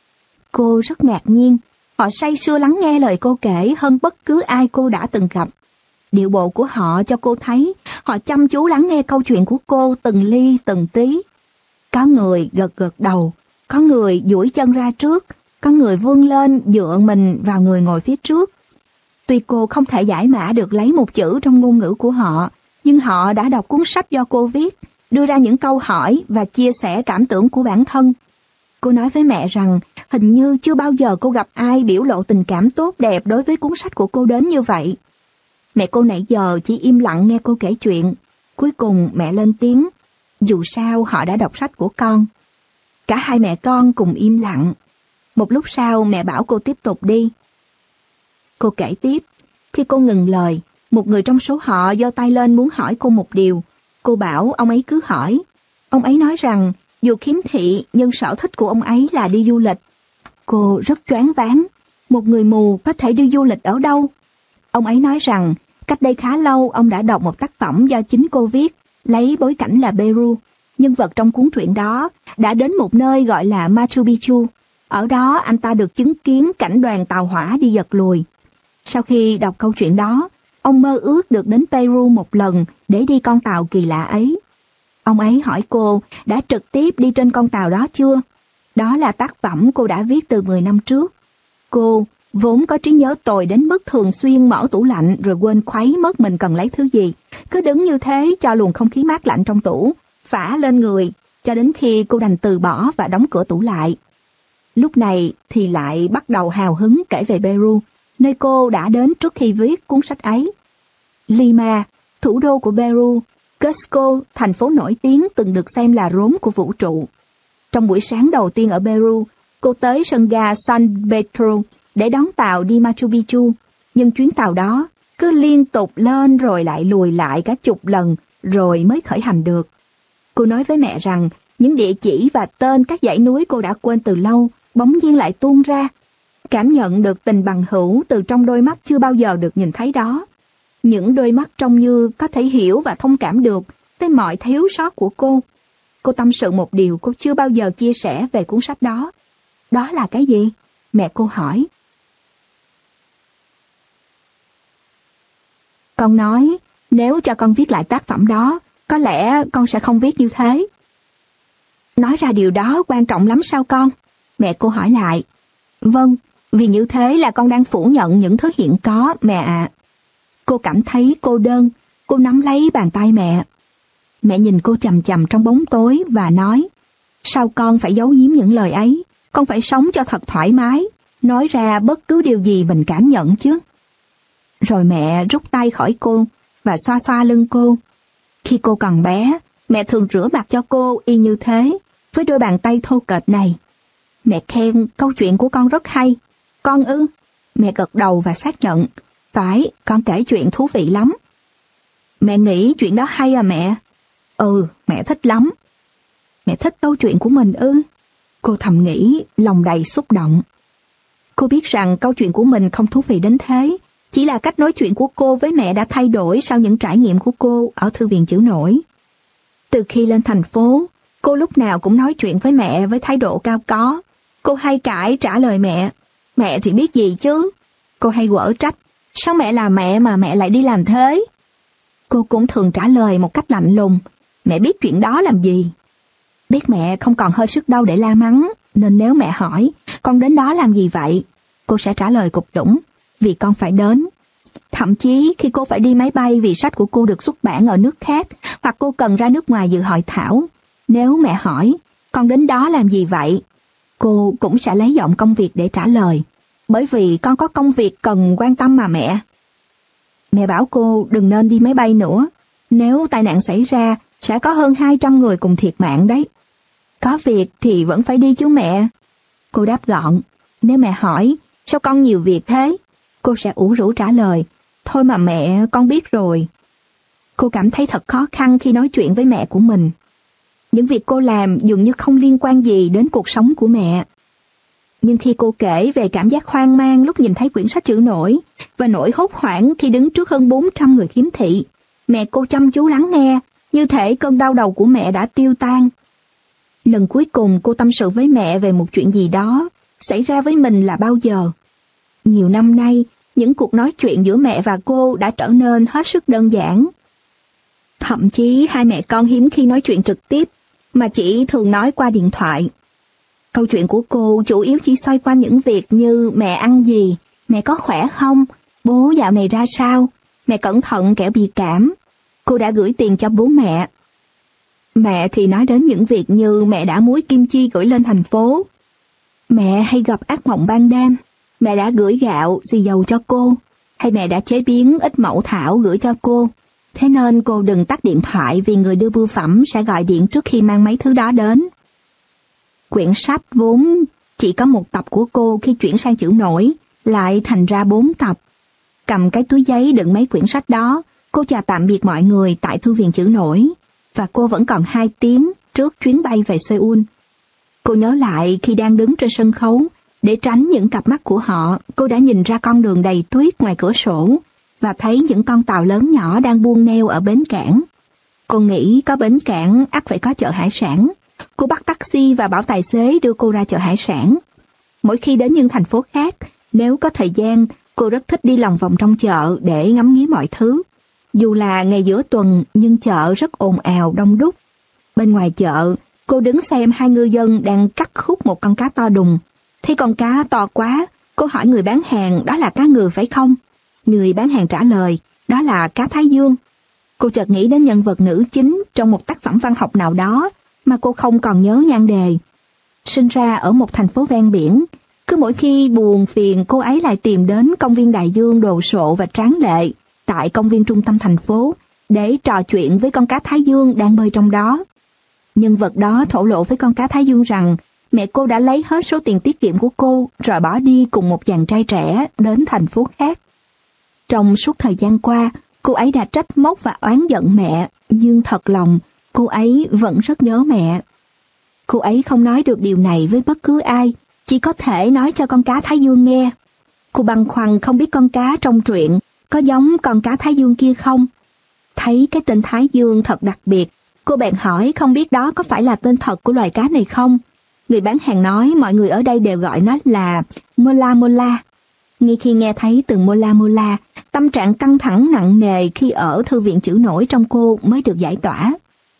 Cô rất ngạc nhiên, họ say sưa lắng nghe lời cô kể hơn bất cứ ai cô đã từng gặp. Điệu bộ của họ cho cô thấy họ chăm chú lắng nghe câu chuyện của cô từng ly từng tí. Có người gật gật đầu, có người duỗi chân ra trước, có người vươn lên dựa mình vào người ngồi phía trước. Tuy cô không thể giải mã được lấy một chữ trong ngôn ngữ của họ, nhưng họ đã đọc cuốn sách do cô viết, đưa ra những câu hỏi và chia sẻ cảm tưởng của bản thân. Cô nói với mẹ rằng hình như chưa bao giờ cô gặp ai biểu lộ tình cảm tốt đẹp đối với cuốn sách của cô đến như vậy. Mẹ cô nãy giờ chỉ im lặng nghe cô kể chuyện. Cuối cùng mẹ lên tiếng, dù sao họ đã đọc sách của con. Cả hai mẹ con cùng im lặng. Một lúc sau mẹ bảo cô tiếp tục đi. Cô kể tiếp, khi cô ngừng lời, một người trong số họ giơ tay lên muốn hỏi cô một điều. Cô bảo ông ấy cứ hỏi. Ông ấy nói rằng dù khiếm thị nhưng sở thích của ông ấy là đi du lịch. Cô rất choáng váng. Một người mù có thể đi du lịch ở đâu? Ông ấy nói rằng cách đây khá lâu ông đã đọc một tác phẩm do chính cô viết, lấy bối cảnh là Peru. Nhân vật trong cuốn truyện đó đã đến một nơi gọi là Machu Picchu. Ở đó anh ta được chứng kiến cảnh đoàn tàu hỏa đi giật lùi. Sau khi đọc câu chuyện đó, ông mơ ước được đến Peru một lần để đi con tàu kỳ lạ ấy. Ông ấy hỏi cô đã trực tiếp đi trên con tàu đó chưa? Đó là tác phẩm cô đã viết từ mười năm trước. Cô vốn có trí nhớ tồi đến mức thường xuyên mở tủ lạnh rồi quên khuấy mất mình cần lấy thứ gì. Cứ đứng như thế cho luồng không khí mát lạnh trong tủ phả lên người cho đến khi cô đành từ bỏ và đóng cửa tủ lại. Lúc này thì lại bắt đầu hào hứng kể về Peru, nơi cô đã đến trước khi viết cuốn sách ấy. Lima, thủ đô của Peru, Cusco, thành phố nổi tiếng từng được xem là rốn của vũ trụ. Trong buổi sáng đầu tiên ở Peru, cô tới sân ga San Pedro để đón tàu đi Machu Picchu, nhưng chuyến tàu đó cứ liên tục lên rồi lại lùi lại cả chục lần rồi mới khởi hành được. Cô nói với mẹ rằng những địa chỉ và tên các dãy núi cô đã quên từ lâu bỗng nhiên lại tuôn ra, cảm nhận được tình bằng hữu từ trong đôi mắt chưa bao giờ được nhìn thấy đó. Những đôi mắt trông như có thể hiểu và thông cảm được tới mọi thiếu sót của cô. Cô tâm sự một điều cô chưa bao giờ chia sẻ về cuốn sách đó. Đó là cái gì? Mẹ cô hỏi. Con nói, nếu cho con viết lại tác phẩm đó, có lẽ con sẽ không viết như thế. Nói ra điều đó quan trọng lắm sao con? Mẹ cô hỏi lại. Vâng, vì như thế là con đang phủ nhận những thứ hiện có, mẹ ạ. Cô cảm thấy cô đơn, cô nắm lấy bàn tay mẹ. Mẹ nhìn cô chằm chằm trong bóng tối và nói, sao con phải giấu giếm những lời ấy? Con phải sống cho thật thoải mái, nói ra bất cứ điều gì mình cảm nhận chứ. Rồi mẹ rút tay khỏi cô và xoa xoa lưng cô. Khi cô còn bé, mẹ thường rửa mặt cho cô y như thế, với đôi bàn tay thô kệch này. Mẹ khen câu chuyện của con rất hay. Con ư? Mẹ gật đầu và xác nhận. Phải, con kể chuyện thú vị lắm. Mẹ nghĩ chuyện đó hay à mẹ? Ừ, mẹ thích lắm. Mẹ thích câu chuyện của mình ư? Cô thầm nghĩ, lòng đầy xúc động. Cô biết rằng câu chuyện của mình không thú vị đến thế, chỉ là cách nói chuyện của cô với mẹ đã thay đổi sau những trải nghiệm của cô ở thư viện chữ nổi. Từ khi lên thành phố, cô lúc nào cũng nói chuyện với mẹ với thái độ cao có. Cô hay cãi trả lời mẹ. Mẹ thì biết gì chứ? Cô hay quở trách. Sao mẹ là mẹ mà mẹ lại đi làm thế? Cô cũng thường trả lời một cách lạnh lùng. Mẹ biết chuyện đó làm gì? Biết mẹ không còn hơi sức đâu để la mắng, nên nếu mẹ hỏi, con đến đó làm gì vậy? Cô sẽ trả lời cục đũng, vì con phải đến. Thậm chí khi cô phải đi máy bay vì sách của cô được xuất bản ở nước khác, hoặc cô cần ra nước ngoài dự hội thảo, nếu mẹ hỏi, con đến đó làm gì vậy? Cô cũng sẽ lấy giọng công việc để trả lời, bởi vì con có công việc cần quan tâm mà mẹ. Mẹ bảo cô đừng nên đi máy bay nữa, nếu tai nạn xảy ra, sẽ có hơn hai trăm người cùng thiệt mạng đấy. Có việc thì vẫn phải đi chứ mẹ. Cô đáp gọn. Nếu mẹ hỏi, sao con nhiều việc thế? Cô sẽ ủ rũ trả lời, thôi mà mẹ, con biết rồi. Cô cảm thấy thật khó khăn khi nói chuyện với mẹ của mình. Những việc cô làm dường như không liên quan gì đến cuộc sống của mẹ. Nhưng khi cô kể về cảm giác hoang mang lúc nhìn thấy quyển sách chữ nổi và nỗi hốt hoảng khi đứng trước hơn bốn trăm người khiếm thị, mẹ cô chăm chú lắng nghe, như thể cơn đau đầu của mẹ đã tiêu tan. Lần cuối cùng cô tâm sự với mẹ về một chuyện gì đó xảy ra với mình là bao giờ? Nhiều năm nay, những cuộc nói chuyện giữa mẹ và cô đã trở nên hết sức đơn giản. Thậm chí hai mẹ con hiếm khi nói chuyện trực tiếp, mà chỉ thường nói qua điện thoại. Câu chuyện của cô chủ yếu chỉ xoay quanh những việc như mẹ ăn gì, mẹ có khỏe không, bố dạo này ra sao, mẹ cẩn thận kẻo bị cảm, cô đã gửi tiền cho bố mẹ. Mẹ thì nói đến những việc như mẹ đã muối kim chi gửi lên thành phố. Mẹ hay gặp ác mộng ban đêm, mẹ đã gửi gạo, xì dầu cho cô, hay mẹ đã chế biến ít mẫu thảo gửi cho cô. Thế nên cô đừng tắt điện thoại vì người đưa bưu phẩm sẽ gọi điện trước khi mang mấy thứ đó đến. Quyển sách vốn chỉ có một tập của cô khi chuyển sang chữ nổi, lại thành ra bốn tập. Cầm cái túi giấy đựng mấy quyển sách đó, cô chào tạm biệt mọi người tại thư viện chữ nổi, và cô vẫn còn hai tiếng trước chuyến bay về Seoul. Cô nhớ lại khi đang đứng trên sân khấu, để tránh những cặp mắt của họ, cô đã nhìn ra con đường đầy tuyết ngoài cửa sổ, và thấy những con tàu lớn nhỏ đang buông neo ở bến cảng. Cô nghĩ có bến cảng ắt phải có chợ hải sản. Cô bắt taxi và bảo tài xế đưa cô ra chợ hải sản. Mỗi khi đến những thành phố khác, nếu có thời gian, cô rất thích đi lòng vòng trong chợ để ngắm nghía mọi thứ. Dù là ngày giữa tuần, nhưng chợ rất ồn ào đông đúc. Bên ngoài chợ, cô đứng xem hai ngư dân đang cắt khúc một con cá to đùng. Thấy con cá to quá, cô hỏi người bán hàng đó là cá ngừ phải không? Người bán hàng trả lời, đó là cá Thái Dương. Cô chợt nghĩ đến nhân vật nữ chính trong một tác phẩm văn học nào đó mà cô không còn nhớ nhan đề. Sinh ra ở một thành phố ven biển, cứ mỗi khi buồn phiền cô ấy lại tìm đến công viên đại dương đồ sộ và tráng lệ tại công viên trung tâm thành phố để trò chuyện với con cá Thái Dương đang bơi trong đó. Nhân vật đó thổ lộ với con cá Thái Dương rằng mẹ cô đã lấy hết số tiền tiết kiệm của cô rồi bỏ đi cùng một chàng trai trẻ đến thành phố khác. Trong suốt thời gian qua, cô ấy đã trách móc và oán giận mẹ, nhưng thật lòng, cô ấy vẫn rất nhớ mẹ. Cô ấy không nói được điều này với bất cứ ai, chỉ có thể nói cho con cá Thái Dương nghe. Cô băn khoăn không biết con cá trong truyện có giống con cá Thái Dương kia không. Thấy cái tên Thái Dương thật đặc biệt, cô bèn hỏi không biết đó có phải là tên thật của loài cá này không. Người bán hàng nói mọi người ở đây đều gọi nó là Mola Mola. Ngay khi nghe thấy từ Mola Mola, tâm trạng căng thẳng nặng nề khi ở thư viện chữ nổi trong cô mới được giải tỏa.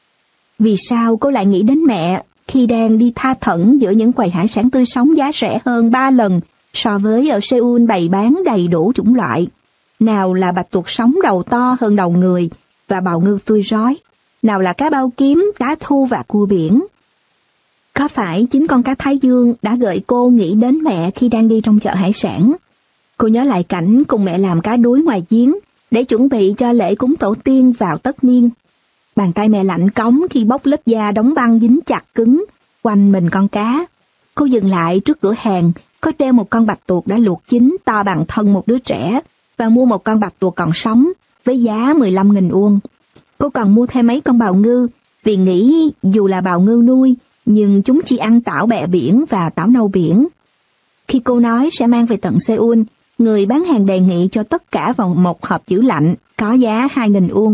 Vì sao cô lại nghĩ đến mẹ khi đang đi tha thẩn giữa những quầy hải sản tươi sống giá rẻ hơn ba lần so với ở Seoul bày bán đầy đủ chủng loại? Nào là bạch tuộc sống đầu to hơn đầu người và bào ngư tươi rói, nào là cá bao kiếm, cá thu và cua biển. Có phải chính con cá Thái Dương đã gợi cô nghĩ đến mẹ khi đang đi trong chợ hải sản? Cô nhớ lại cảnh cùng mẹ làm cá đuối ngoài giếng để chuẩn bị cho lễ cúng tổ tiên vào tất niên. Bàn tay mẹ lạnh cống khi bóc lớp da đóng băng dính chặt cứng quanh mình con cá. Cô dừng lại trước cửa hàng, có treo một con bạch tuộc đã luộc chín to bằng thân một đứa trẻ và mua một con bạch tuộc còn sống với giá mười lăm nghìn won. Cô còn mua thêm mấy con bào ngư vì nghĩ dù là bào ngư nuôi nhưng chúng chỉ ăn tảo bẹ biển và tảo nâu biển. Khi cô nói sẽ mang về tận Seoul, người bán hàng đề nghị cho tất cả vào một hộp giữ lạnh có giá hai nghìn won.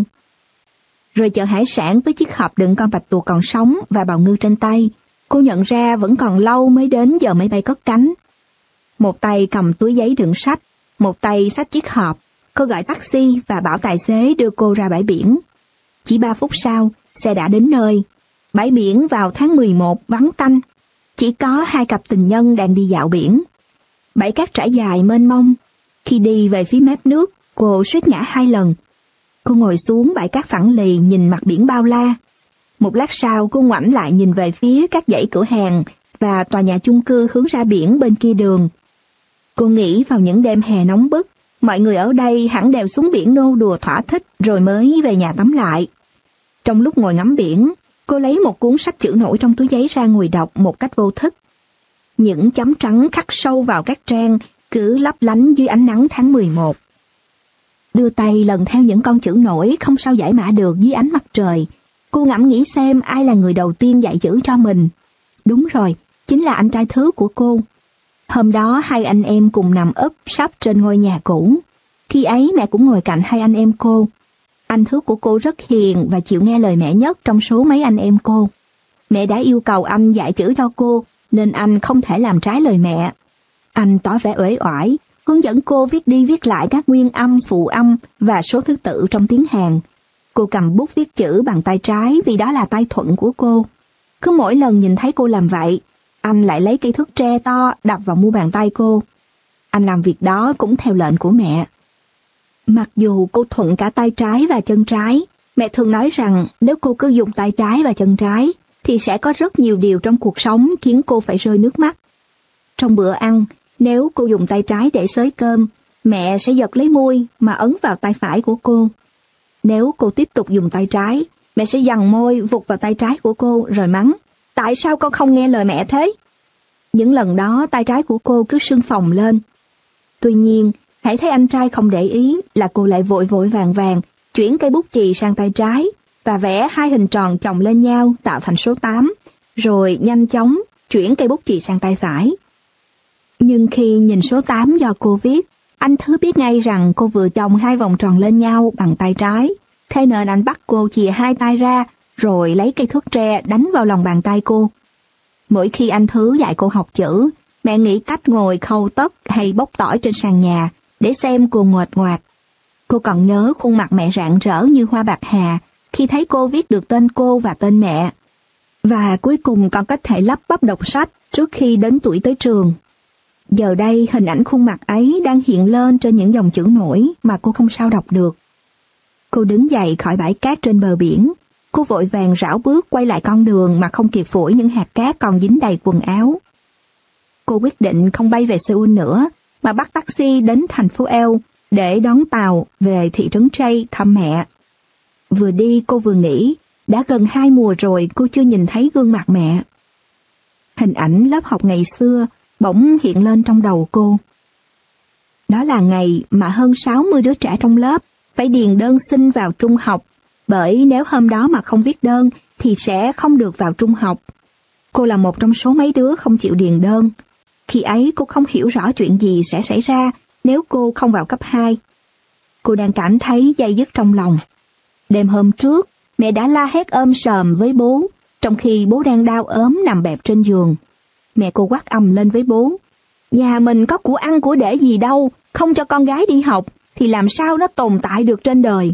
Rồi chợ hải sản với chiếc hộp đựng con bạch tuộc còn sống và bào ngư trên tay, cô nhận ra vẫn còn lâu mới đến giờ máy bay cất cánh. Một tay cầm túi giấy đựng sách, một tay xách chiếc hộp, cô gọi taxi và bảo tài xế đưa cô ra bãi biển. Chỉ ba phút sau, xe đã đến nơi. Bãi biển vào tháng mười một vắng tanh, chỉ có hai cặp tình nhân đang đi dạo biển. Bãi cát trải dài mênh mông. Khi đi về phía mép nước, cô suýt ngã hai lần. Cô ngồi xuống bãi cát phẳng lì nhìn mặt biển bao la. Một lát sau cô ngoảnh lại nhìn về phía các dãy cửa hàng và tòa nhà chung cư hướng ra biển bên kia đường. Cô nghĩ vào những đêm hè nóng bức, mọi người ở đây hẳn đều xuống biển nô đùa thỏa thích rồi mới về nhà tắm lại. Trong lúc ngồi ngắm biển, cô lấy một cuốn sách chữ nổi trong túi giấy ra ngồi đọc một cách vô thức. Những chấm trắng khắc sâu vào các trang cứ lấp lánh dưới ánh nắng tháng mười một. Đưa tay lần theo những con chữ nổi không sao giải mã được dưới ánh mặt trời. Cô ngẫm nghĩ xem ai là người đầu tiên dạy chữ cho mình. Đúng rồi, chính là anh trai thứ của cô. Hôm đó hai anh em cùng nằm úp sấp trên ngôi nhà cũ. Khi ấy mẹ cũng ngồi cạnh hai anh em cô. Anh thứ của cô rất hiền và chịu nghe lời mẹ nhất trong số mấy anh em cô. Mẹ đã yêu cầu anh dạy chữ cho cô, nên anh không thể làm trái lời mẹ. Anh tỏ vẻ uể oải, hướng dẫn cô viết đi viết lại các nguyên âm, phụ âm và số thứ tự trong tiếng Hàn. Cô cầm bút viết chữ bằng tay trái vì đó là tay thuận của cô. Cứ mỗi lần nhìn thấy cô làm vậy, anh lại lấy cây thước tre to đập vào mu bàn tay cô. Anh làm việc đó cũng theo lệnh của mẹ. Mặc dù cô thuận cả tay trái và chân trái, mẹ thường nói rằng nếu cô cứ dùng tay trái và chân trái, thì sẽ có rất nhiều điều trong cuộc sống khiến cô phải rơi nước mắt. Trong bữa ăn, nếu cô dùng tay trái để xới cơm, mẹ sẽ giật lấy muôi mà ấn vào tay phải của cô. Nếu cô tiếp tục dùng tay trái, mẹ sẽ giằng môi vụt vào tay trái của cô rồi mắng, tại sao con không nghe lời mẹ thế? Những lần đó tay trái của cô cứ sưng phồng lên. Tuy nhiên, hãy thấy anh trai không để ý là cô lại vội vội vàng vàng chuyển cây bút chì sang tay trái và vẽ hai hình tròn chồng lên nhau tạo thành số tám, rồi nhanh chóng chuyển cây bút chì sang tay phải. Nhưng khi nhìn số tám do cô viết, anh Thứ biết ngay rằng cô vừa chồng hai vòng tròn lên nhau bằng tay trái, thế nên anh bắt cô chìa hai tay ra rồi lấy cây thước tre đánh vào lòng bàn tay cô. Mỗi khi anh Thứ dạy cô học chữ, mẹ nghĩ cách ngồi khâu tất hay bóc tỏi trên sàn nhà để xem cô nguệch ngoạc. Cô còn nhớ khuôn mặt mẹ rạng rỡ như hoa bạc hà khi thấy cô viết được tên cô và tên mẹ. Và cuối cùng còn có thể lắp bắp đọc sách trước khi đến tuổi tới trường. Giờ đây hình ảnh khuôn mặt ấy đang hiện lên trên những dòng chữ nổi mà cô không sao đọc được. Cô đứng dậy khỏi bãi cát trên bờ biển. Cô vội vàng rảo bước quay lại con đường mà không kịp phủi những hạt cát còn dính đầy quần áo. Cô quyết định không bay về Seoul nữa, mà bắt taxi đến thành phố El để đón tàu về thị trấn Jay thăm mẹ. Vừa đi cô vừa nghĩ, đã gần hai mùa rồi cô chưa nhìn thấy gương mặt mẹ. Hình ảnh lớp học ngày xưa bỗng hiện lên trong đầu cô. Đó là ngày mà hơn sáu mươi đứa trẻ trong lớp phải điền đơn xin vào trung học, bởi nếu hôm đó mà không viết đơn thì sẽ không được vào trung học. Cô là một trong số mấy đứa không chịu điền đơn. Khi ấy cô không hiểu rõ chuyện gì sẽ xảy ra nếu cô không vào cấp hai. Cô đang cảm thấy day dứt trong lòng. Đêm hôm trước, mẹ đã la hét ôm sòm với bố, trong khi bố đang đau ốm nằm bẹp trên giường. Mẹ cô quát ầm lên với bố: "Nhà mình có của ăn của để gì đâu, không cho con gái đi học, thì làm sao nó tồn tại được trên đời."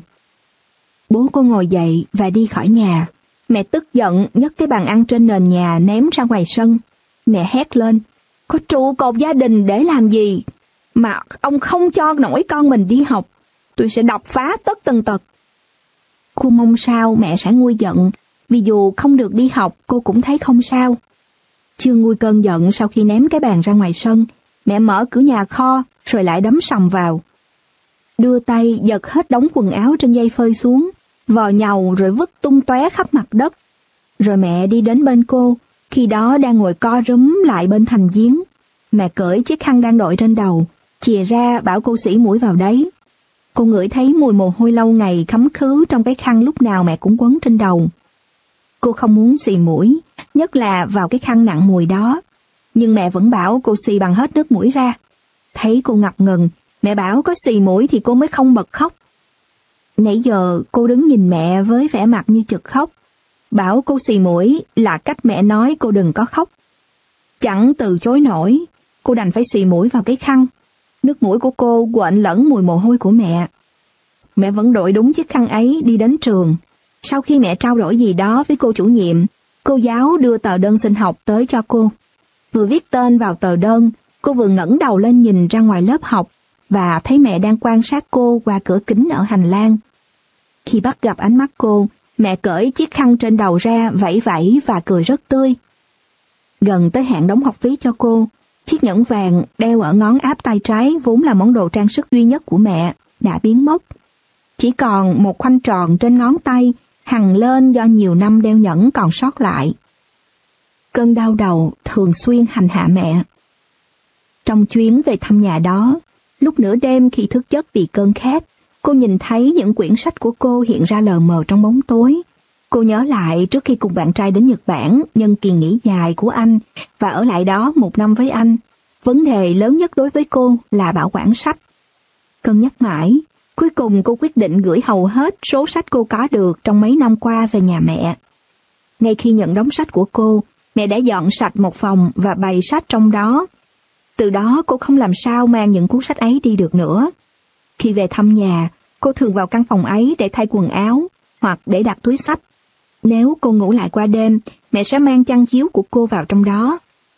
Bố cô ngồi dậy và đi khỏi nhà. Mẹ tức giận nhấc cái bàn ăn trên nền nhà ném ra ngoài sân. Mẹ hét lên: "Có trụ cột gia đình để làm gì? Mà ông không cho nổi con mình đi học, tôi sẽ đập phá tất tần tật." Cô mong sao mẹ sẽ nguôi giận, vì dù không được đi học cô cũng thấy không sao. Chưa nguôi cơn giận sau khi ném cái bàn ra ngoài sân, mẹ mở cửa nhà kho rồi lại đấm sầm vào. Đưa tay giật hết đống quần áo trên dây phơi xuống, vò nhàu rồi vứt tung tóe khắp mặt đất. Rồi mẹ đi đến bên cô, khi đó đang ngồi co rúm lại bên thành giếng. Mẹ cởi chiếc khăn đang đội trên đầu, chìa ra bảo cô xỉ mũi vào đấy. Cô ngửi thấy mùi mồ hôi lâu ngày khấm khứ trong cái khăn lúc nào mẹ cũng quấn trên đầu. Cô không muốn xì mũi, nhất là vào cái khăn nặng mùi đó. Nhưng mẹ vẫn bảo cô xì bằng hết nước mũi ra. Thấy cô ngập ngừng, mẹ bảo có xì mũi thì cô mới không bật khóc. Nãy giờ cô đứng nhìn mẹ với vẻ mặt như chực khóc. Bảo cô xì mũi là cách mẹ nói cô đừng có khóc. Chẳng từ chối nổi, cô đành phải xì mũi vào cái khăn. Nước mũi của cô quện lẫn mùi mồ hôi của mẹ. Mẹ vẫn đội đúng chiếc khăn ấy đi đến trường. Sau khi mẹ trao đổi gì đó với cô chủ nhiệm, cô giáo đưa tờ đơn xin học tới cho cô. Vừa viết tên vào tờ đơn, cô vừa ngẩng đầu lên nhìn ra ngoài lớp học và thấy mẹ đang quan sát cô qua cửa kính ở hành lang. Khi bắt gặp ánh mắt cô, mẹ cởi chiếc khăn trên đầu ra vẫy vẫy và cười rất tươi. Gần tới hạn đóng học phí cho cô, chiếc nhẫn vàng đeo ở ngón áp tay trái vốn là món đồ trang sức duy nhất của mẹ đã biến mất. Chỉ còn một khoanh tròn trên ngón tay hằn lên do nhiều năm đeo nhẫn còn sót lại. Cơn đau đầu thường xuyên hành hạ mẹ. Trong chuyến về thăm nhà đó, lúc nửa đêm khi thức giấc vì cơn khát, cô nhìn thấy những quyển sách của cô hiện ra lờ mờ trong bóng tối. Cô nhớ lại trước khi cùng bạn trai đến Nhật Bản nhân kỳ nghỉ dài của anh và ở lại đó một năm với anh, vấn đề lớn nhất đối với cô là bảo quản sách. Cân nhắc mãi, cuối cùng cô quyết định gửi hầu hết số sách cô có được trong mấy năm qua về nhà mẹ. Ngay khi nhận đống sách của cô, mẹ đã dọn sạch một phòng và bày sách trong đó. Từ đó cô không làm sao mang những cuốn sách ấy đi được nữa. Khi về thăm nhà, cô thường vào căn phòng ấy để thay quần áo hoặc để đặt túi sách. Nếu cô ngủ lại qua đêm, mẹ sẽ mang chăn chiếu của cô vào trong đó.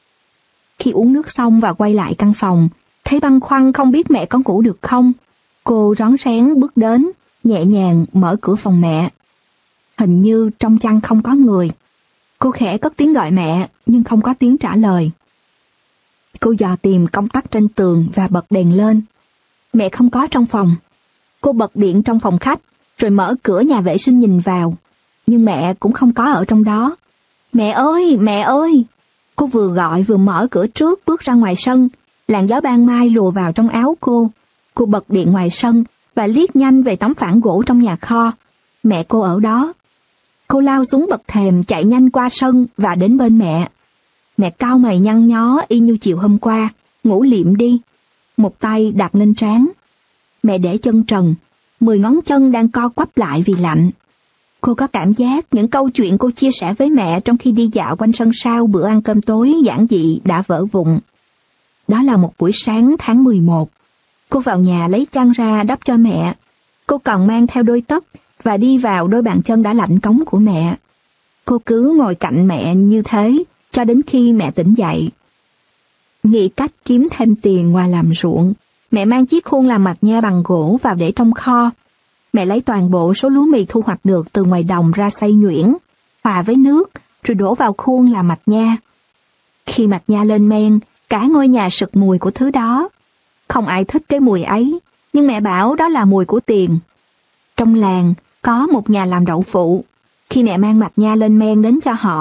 Khi uống nước xong và quay lại căn phòng, thấy băn khoăn không biết mẹ có ngủ được không, cô rón rén bước đến, nhẹ nhàng mở cửa phòng mẹ. Hình như trong chăn không có người. Cô khẽ cất tiếng gọi mẹ, nhưng không có tiếng trả lời. Cô dò tìm công tắc trên tường và bật đèn lên. Mẹ không có trong phòng. Cô bật điện trong phòng khách, rồi mở cửa nhà vệ sinh nhìn vào. Nhưng mẹ cũng không có ở trong đó. Mẹ ơi, mẹ ơi! Cô vừa gọi vừa mở cửa trước bước ra ngoài sân. Làn gió ban mai lùa vào trong áo cô. Cô bật điện ngoài sân và liếc nhanh về tấm phản gỗ trong nhà kho. Mẹ cô ở đó. Cô lao xuống bậc thềm, chạy nhanh qua sân và đến bên mẹ. Mẹ cau mày nhăn nhó y như chiều hôm qua, ngủ liệm đi. Một tay đặt lên trán. Mẹ để chân trần, mười ngón chân đang co quắp lại vì lạnh. Cô có cảm giác những câu chuyện cô chia sẻ với mẹ trong khi đi dạo quanh sân sau bữa ăn cơm tối giản dị đã vỡ vụn. Đó là một buổi sáng tháng mười một. Cô vào nhà lấy chăn ra đắp cho mẹ. Cô còn mang theo đôi tất và đi vào đôi bàn chân đã lạnh cống của mẹ. Cô cứ ngồi cạnh mẹ như thế cho đến khi mẹ tỉnh dậy. Nghĩ cách kiếm thêm tiền ngoài làm ruộng, mẹ mang chiếc khuôn làm mạch nha bằng gỗ vào để trong kho. Mẹ lấy toàn bộ số lúa mì thu hoạch được từ ngoài đồng ra xay nhuyễn, hòa với nước, rồi đổ vào khuôn làm mạch nha. Khi mạch nha lên men, cả ngôi nhà sực mùi của thứ đó. Không ai thích cái mùi ấy, nhưng mẹ bảo đó là mùi của tiền. Trong làng, có một nhà làm đậu phụ. Khi mẹ mang mạch nha lên men đến cho họ,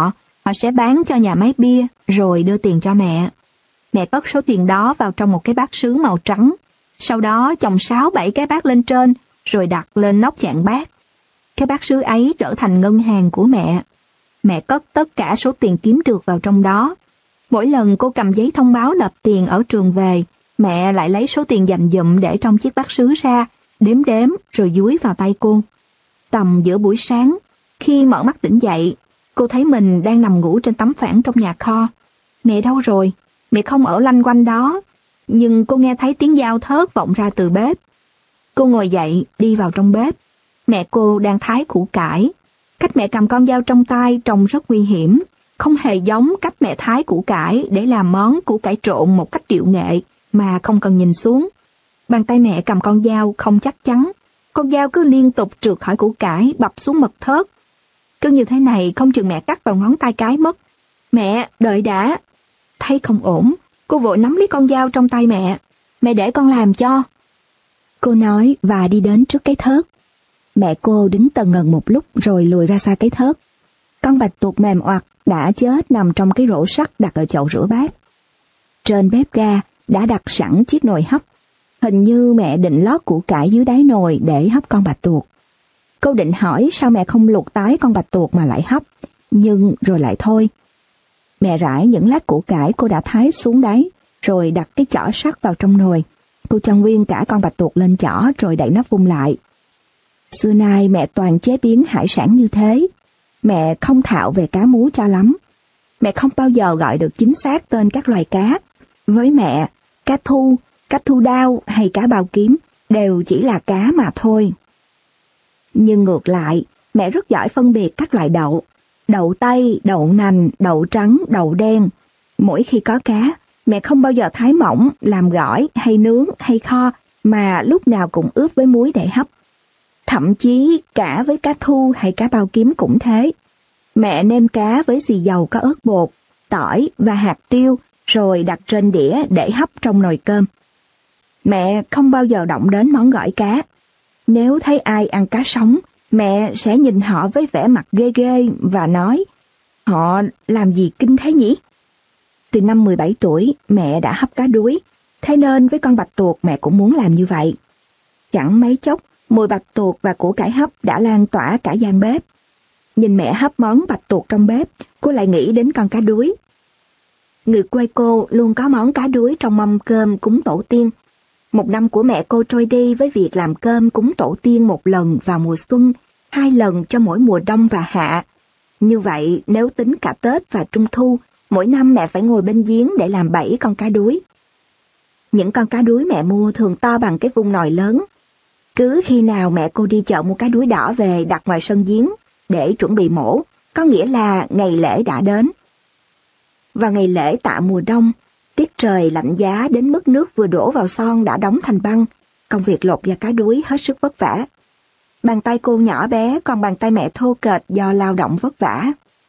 Họ sẽ bán cho nhà máy bia rồi đưa tiền cho mẹ. Mẹ cất số tiền đó vào trong một cái bát sứ màu trắng. Sau đó chồng sáu bảy cái bát lên trên rồi đặt lên nóc chạn bát. Cái bát sứ ấy trở thành ngân hàng của mẹ. Mẹ cất tất cả số tiền kiếm được vào trong đó. Mỗi lần cô cầm giấy thông báo nộp tiền ở trường về, mẹ lại lấy số tiền dành dụm để trong chiếc bát sứ ra, đếm đếm rồi dúi vào tay cô. Tầm giữa buổi sáng, khi mở mắt tỉnh dậy, cô thấy mình đang nằm ngủ trên tấm phản trong nhà kho. Mẹ đâu rồi? Mẹ không ở lanh quanh đó. Nhưng cô nghe thấy tiếng dao thớt vọng ra từ bếp. Cô ngồi dậy, đi vào trong bếp. Mẹ cô đang thái củ cải. Cách mẹ cầm con dao trong tay trông rất nguy hiểm, không hề giống cách mẹ thái củ cải để làm món củ cải trộn một cách điệu nghệ mà không cần nhìn xuống. Bàn tay mẹ cầm con dao không chắc chắn. Con dao cứ liên tục trượt khỏi củ cải, bập xuống mật thớt. Cứ như thế này không chừng mẹ cắt vào ngón tay cái mất. Mẹ, đợi đã. Thấy không ổn, cô vội nắm lấy con dao trong tay mẹ. Mẹ để con làm cho. Cô nói và đi đến trước cái thớt. Mẹ cô đứng tần ngần một lúc rồi lùi ra xa cái thớt. Con bạch tuộc mềm oặt đã chết nằm trong cái rổ sắt đặt ở chậu rửa bát. Trên bếp ga đã đặt sẵn chiếc nồi hấp. Hình như mẹ định lót củ cải dưới đáy nồi để hấp con bạch tuộc. Cô định hỏi sao mẹ không luộc tái con bạch tuộc mà lại hấp, nhưng rồi lại thôi. Mẹ rải những lát củ cải cô đã thái xuống đáy, rồi đặt cái chỏ sắt vào trong nồi. Cô cho nguyên cả con bạch tuộc lên chỏ rồi đậy nắp vung lại. Xưa nay mẹ toàn chế biến hải sản như thế. Mẹ không thạo về cá mú cho lắm. Mẹ không bao giờ gọi được chính xác tên các loài cá. Với mẹ, cá thu, cá thu đao hay cá bao kiếm đều chỉ là cá mà thôi. Nhưng ngược lại, mẹ rất giỏi phân biệt các loại đậu. Đậu tây, đậu nành, đậu trắng, đậu đen. Mỗi khi có cá, mẹ không bao giờ thái mỏng, làm gỏi hay nướng hay kho, mà lúc nào cũng ướp với muối để hấp. Thậm chí cả với cá thu hay cá bao kiếm cũng thế. Mẹ nêm cá với xì dầu có ớt bột, tỏi và hạt tiêu, rồi đặt trên đĩa để hấp trong nồi cơm. Mẹ không bao giờ động đến món gỏi cá. Nếu thấy ai ăn cá sống, mẹ sẽ nhìn họ với vẻ mặt ghê ghê và nói, họ làm gì kinh thế nhỉ? Từ năm mười bảy tuổi, mẹ đã hấp cá đuối, thế nên với con bạch tuộc mẹ cũng muốn làm như vậy. Chẳng mấy chốc, mùi bạch tuộc và củ cải hấp đã lan tỏa cả gian bếp. Nhìn mẹ hấp món bạch tuộc trong bếp, cô lại nghĩ đến con cá đuối. Người quê cô luôn có món cá đuối trong mâm cơm cúng tổ tiên. Một năm của mẹ cô trôi đi với việc làm cơm cúng tổ tiên một lần vào mùa xuân, hai lần cho mỗi mùa đông và hạ. Như vậy, nếu tính cả Tết và Trung Thu, mỗi năm mẹ phải ngồi bên giếng để làm bảy con cá đuối. Những con cá đuối mẹ mua thường to bằng cái vung nồi lớn. Cứ khi nào mẹ cô đi chợ mua cá đuối đỏ về đặt ngoài sân giếng để chuẩn bị mổ, có nghĩa là ngày lễ đã đến. Vào ngày lễ tạ mùa đông, tiết trời lạnh giá đến mức nước vừa đổ vào son đã đóng thành băng, công việc lột da cá đuối hết sức vất vả. Bàn tay cô nhỏ bé, còn bàn tay mẹ thô kệch do lao động vất vả.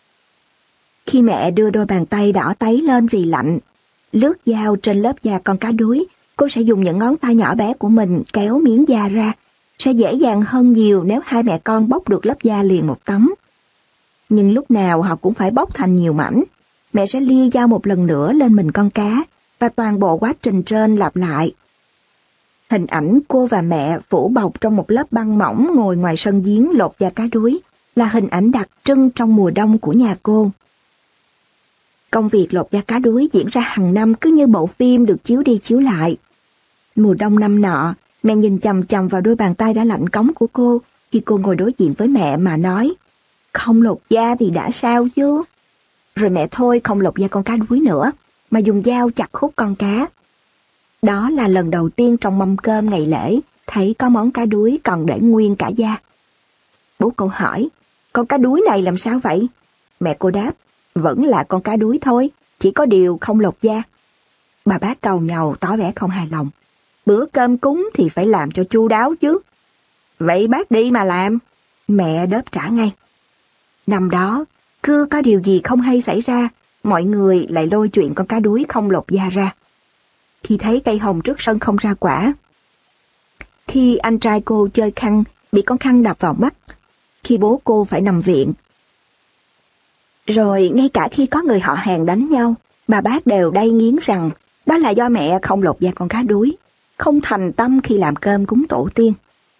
Khi mẹ đưa đôi bàn tay đỏ tấy lên vì lạnh, lướt dao trên lớp da con cá đuối, cô sẽ dùng những ngón tay nhỏ bé của mình kéo miếng da ra. Sẽ dễ dàng hơn nhiều nếu hai mẹ con bóc được lớp da liền một tấm. Nhưng lúc nào họ cũng phải bóc thành nhiều mảnh. Mẹ sẽ lia dao một lần nữa lên mình con cá, và toàn bộ quá trình trên lặp lại. Hình ảnh cô và mẹ phủ bọc trong một lớp băng mỏng ngồi ngoài sân giếng lột da cá đuối là hình ảnh đặc trưng trong mùa đông của nhà cô. Công việc lột da cá đuối diễn ra hàng năm cứ như bộ phim được chiếu đi chiếu lại. Mùa đông năm nọ, mẹ nhìn chằm chằm vào đôi bàn tay đã lạnh cống của cô khi cô ngồi đối diện với mẹ mà nói, không lột da thì đã sao chứ. Rồi mẹ thôi không lột da con cá đuối nữa, mà dùng dao chặt khúc con cá. Đó là lần đầu tiên trong mâm cơm ngày lễ thấy có món cá đuối còn để nguyên cả da. Bố cô hỏi, con cá đuối này làm sao vậy? Mẹ cô đáp, vẫn là con cá đuối thôi, chỉ có điều không lột da. Bà bác càu nhàu tỏ vẻ không hài lòng. Bữa cơm cúng thì phải làm cho chu đáo chứ. Vậy bác đi mà làm. Mẹ đáp trả ngay. Năm đó, cứ có điều gì không hay xảy ra, mọi người lại lôi chuyện con cá đuối không lột da ra. Khi thấy cây hồng trước sân không ra quả. Khi anh trai cô chơi khăn, bị con khăn đập vào mắt. Khi bố cô phải nằm viện. Rồi ngay cả khi có người họ hàng đánh nhau, bà bác đều đay nghiến rằng đó là do mẹ không lột da con cá đuối, không thành tâm khi làm cơm cúng tổ tiên.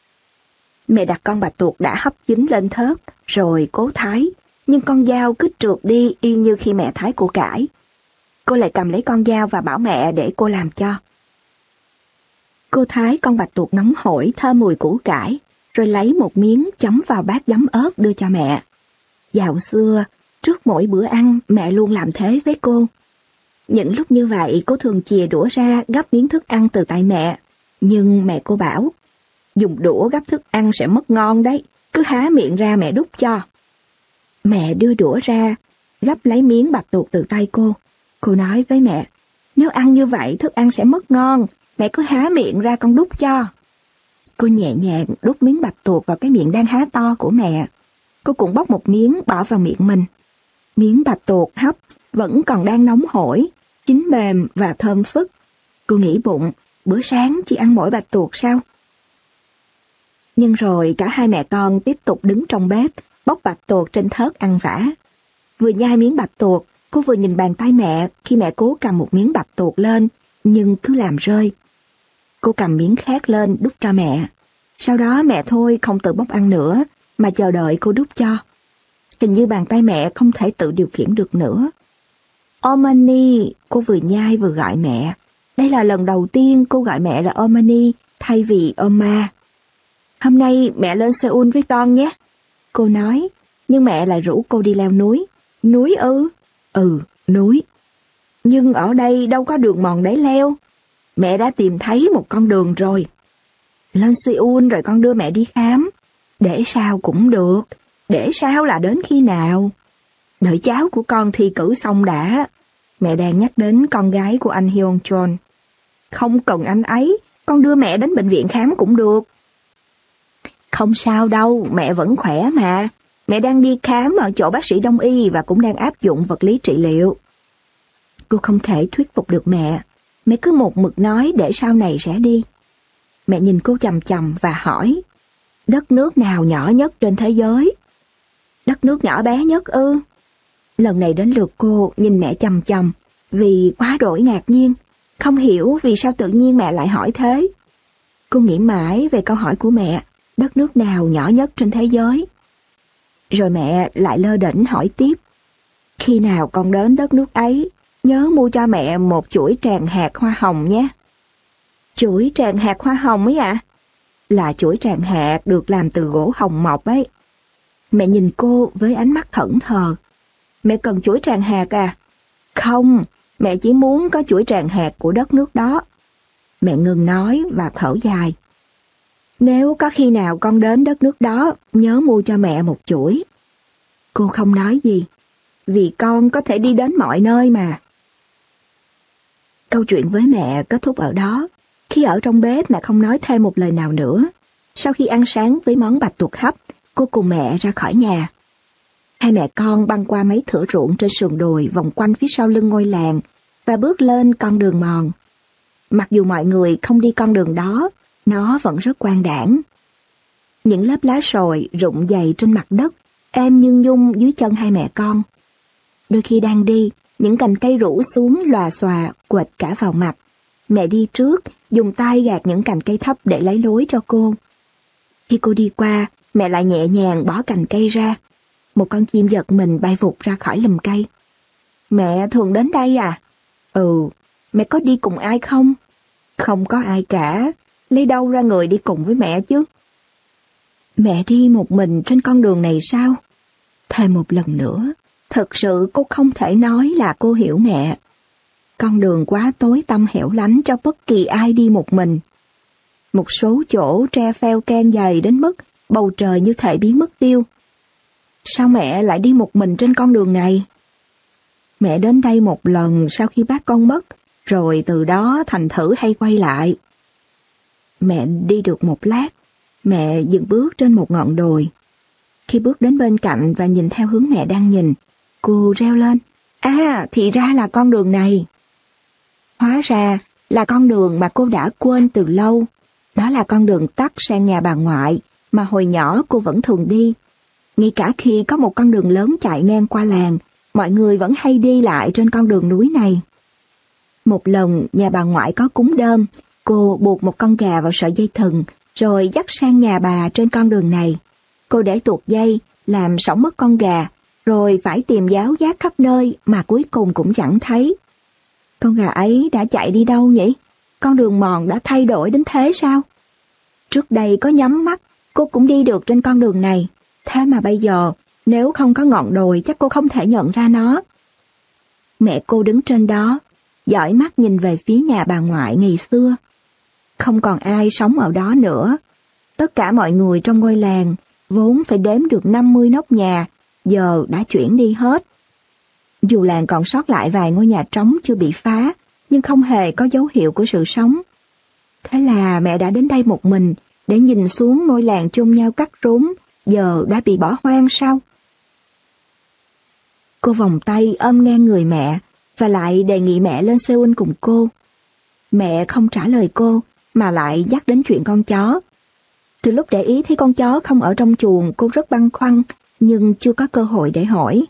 Mẹ đặt con bạch tuộc đã hấp chín lên thớt, rồi cố thái, nhưng con dao cứ trượt đi y như khi mẹ thái củ cải. Cô lại cầm lấy con dao và bảo mẹ để cô làm cho. Cô thái con bạch tuộc nóng hổi thơm mùi củ cải, rồi lấy một miếng chấm vào bát giấm ớt đưa cho mẹ. Dạo xưa, trước mỗi bữa ăn, mẹ luôn làm thế với cô. Những lúc như vậy, cô thường chìa đũa ra gắp miếng thức ăn từ tay mẹ. Nhưng mẹ cô bảo, dùng đũa gắp thức ăn sẽ mất ngon đấy, cứ há miệng ra mẹ đút cho. Mẹ đưa đũa ra, gắp lấy miếng bạch tuộc từ tay cô. Cô nói với mẹ, nếu ăn như vậy thức ăn sẽ mất ngon, mẹ cứ há miệng ra con đút cho. Cô nhẹ nhàng đút miếng bạch tuộc vào cái miệng đang há to của mẹ. Cô cũng bóc một miếng bỏ vào miệng mình. Miếng bạch tuộc hấp vẫn còn đang nóng hổi, chín mềm và thơm phức. Cô nghĩ bụng, bữa sáng chỉ ăn mỗi bạch tuộc sao? Nhưng rồi cả hai mẹ con tiếp tục đứng trong bếp, bóc bạch tuộc trên thớt ăn vã. Vừa nhai miếng bạch tuộc, cô vừa nhìn bàn tay mẹ khi mẹ cố cầm một miếng bạch tuộc lên, nhưng cứ làm rơi. Cô cầm miếng khác lên đút cho mẹ. Sau đó mẹ thôi không tự bóc ăn nữa, mà chờ đợi cô đút cho. Hình như bàn tay mẹ không thể tự điều khiển được nữa. Omani, cô vừa nhai vừa gọi mẹ. Đây là lần đầu tiên cô gọi mẹ là Omani thay vì Oma. Hôm nay mẹ lên Seoul với con nhé. Cô nói, nhưng mẹ lại rủ cô đi leo núi. Núi ư? Ừ, núi. Nhưng ở đây đâu có đường mòn để leo. Mẹ đã tìm thấy một con đường rồi. Lên Seoul rồi con đưa mẹ đi khám. Để sao cũng được. Để sao là đến khi nào? Đợi cháu của con thi cử xong đã. Mẹ đang nhắc đến con gái của anh Hyun Chol. Không cần anh ấy, con đưa mẹ đến bệnh viện khám cũng được. Không sao đâu, mẹ vẫn khỏe mà. Mẹ đang đi khám ở chỗ bác sĩ đông y và cũng đang áp dụng vật lý trị liệu. Cô không thể thuyết phục được mẹ. Mẹ cứ một mực nói để sau này sẽ đi. Mẹ nhìn cô chằm chằm và hỏi, đất nước nào nhỏ nhất trên thế giới? Đất nước nhỏ bé nhất ư? Lần này đến lượt cô nhìn mẹ chằm chằm vì quá đổi ngạc nhiên, không hiểu vì sao tự nhiên mẹ lại hỏi thế. Cô nghĩ mãi về câu hỏi của mẹ, đất nước nào nhỏ nhất trên thế giới? Rồi mẹ lại lơ đễnh hỏi tiếp, khi nào con đến đất nước ấy, nhớ mua cho mẹ một chuỗi tràng hạt hoa hồng nhé. Chuỗi tràng hạt hoa hồng ấy ạ? À? Là chuỗi tràng hạt được làm từ gỗ hồng mọc ấy. Mẹ nhìn cô với ánh mắt thẫn thờ. Mẹ cần chuỗi tràng hạt à? Không, mẹ chỉ muốn có chuỗi tràng hạt của đất nước đó. Mẹ ngừng nói và thở dài. Nếu có khi nào con đến đất nước đó, nhớ mua cho mẹ một chuỗi. Cô không nói gì, vì con có thể đi đến mọi nơi mà. Câu chuyện với mẹ kết thúc ở đó. Khi ở trong bếp mẹ không nói thêm một lời nào nữa. Sau khi ăn sáng với món bạch tuộc hấp, cô cùng mẹ ra khỏi nhà. Hai mẹ con băng qua mấy thửa ruộng trên sườn đồi vòng quanh phía sau lưng ngôi làng và bước lên con đường mòn. Mặc dù mọi người không đi con đường đó, nó vẫn rất quang đãng. Những lớp lá sồi rụng dày trên mặt đất, êm nhưng nhung dưới chân hai mẹ con. Đôi khi đang đi, những cành cây rủ xuống lòa xòa quệt cả vào mặt. Mẹ đi trước, dùng tay gạt những cành cây thấp để lấy lối cho cô. Khi cô đi qua, mẹ lại nhẹ nhàng bỏ cành cây ra. Một con chim giật mình bay vụt ra khỏi lùm cây. Mẹ thường đến đây à? Ừ, mẹ có đi cùng ai không? Không có ai cả, lấy đâu ra người đi cùng với mẹ chứ? Mẹ đi một mình trên con đường này sao? Thêm một lần nữa, thực sự cô không thể nói là cô hiểu mẹ. Con đường quá tối tăm hẻo lánh cho bất kỳ ai đi một mình. Một số chỗ tre pheo can dày đến mức bầu trời như thể biến mất tiêu. Sao mẹ lại đi một mình trên con đường này? Mẹ đến đây một lần sau khi bác con mất, rồi từ đó thành thử hay quay lại. Mẹ đi được một lát, mẹ dừng bước trên một ngọn đồi. Khi bước đến bên cạnh và nhìn theo hướng mẹ đang nhìn, cô reo lên, à, thì ra là con đường này. Hóa ra là con đường mà cô đã quên từ lâu. Đó là con đường tắt sang nhà bà ngoại mà hồi nhỏ cô vẫn thường đi. Ngay cả khi có một con đường lớn chạy ngang qua làng, mọi người vẫn hay đi lại trên con đường núi này. Một lần nhà bà ngoại có cúng đơm, cô buộc một con gà vào sợi dây thừng, rồi dắt sang nhà bà trên con đường này. Cô để tuột dây, làm sổng mất con gà, rồi phải tìm giáo giác khắp nơi mà cuối cùng cũng chẳng thấy. Con gà ấy đã chạy đi đâu nhỉ? Con đường mòn đã thay đổi đến thế sao? Trước đây có nhắm mắt, cô cũng đi được trên con đường này. Thế mà bây giờ, nếu không có ngọn đồi chắc cô không thể nhận ra nó. Mẹ cô đứng trên đó, dõi mắt nhìn về phía nhà bà ngoại ngày xưa. Không còn ai sống ở đó nữa. Tất cả mọi người trong ngôi làng, vốn phải đếm được năm mươi nóc nhà, giờ đã chuyển đi hết. Dù làng còn sót lại vài ngôi nhà trống chưa bị phá, nhưng không hề có dấu hiệu của sự sống. Thế là mẹ đã đến đây một mình, để nhìn xuống ngôi làng chôn nhau cắt rốn, giờ đã bị bỏ hoang sao? Cô vòng tay ôm ngang người mẹ, và lại đề nghị mẹ lên Seoul cùng cô. Mẹ không trả lời cô, mà lại dắt đến chuyện con chó. Từ lúc để ý thấy con chó không ở trong chuồng, cô rất băn khoăn, nhưng chưa có cơ hội để hỏi.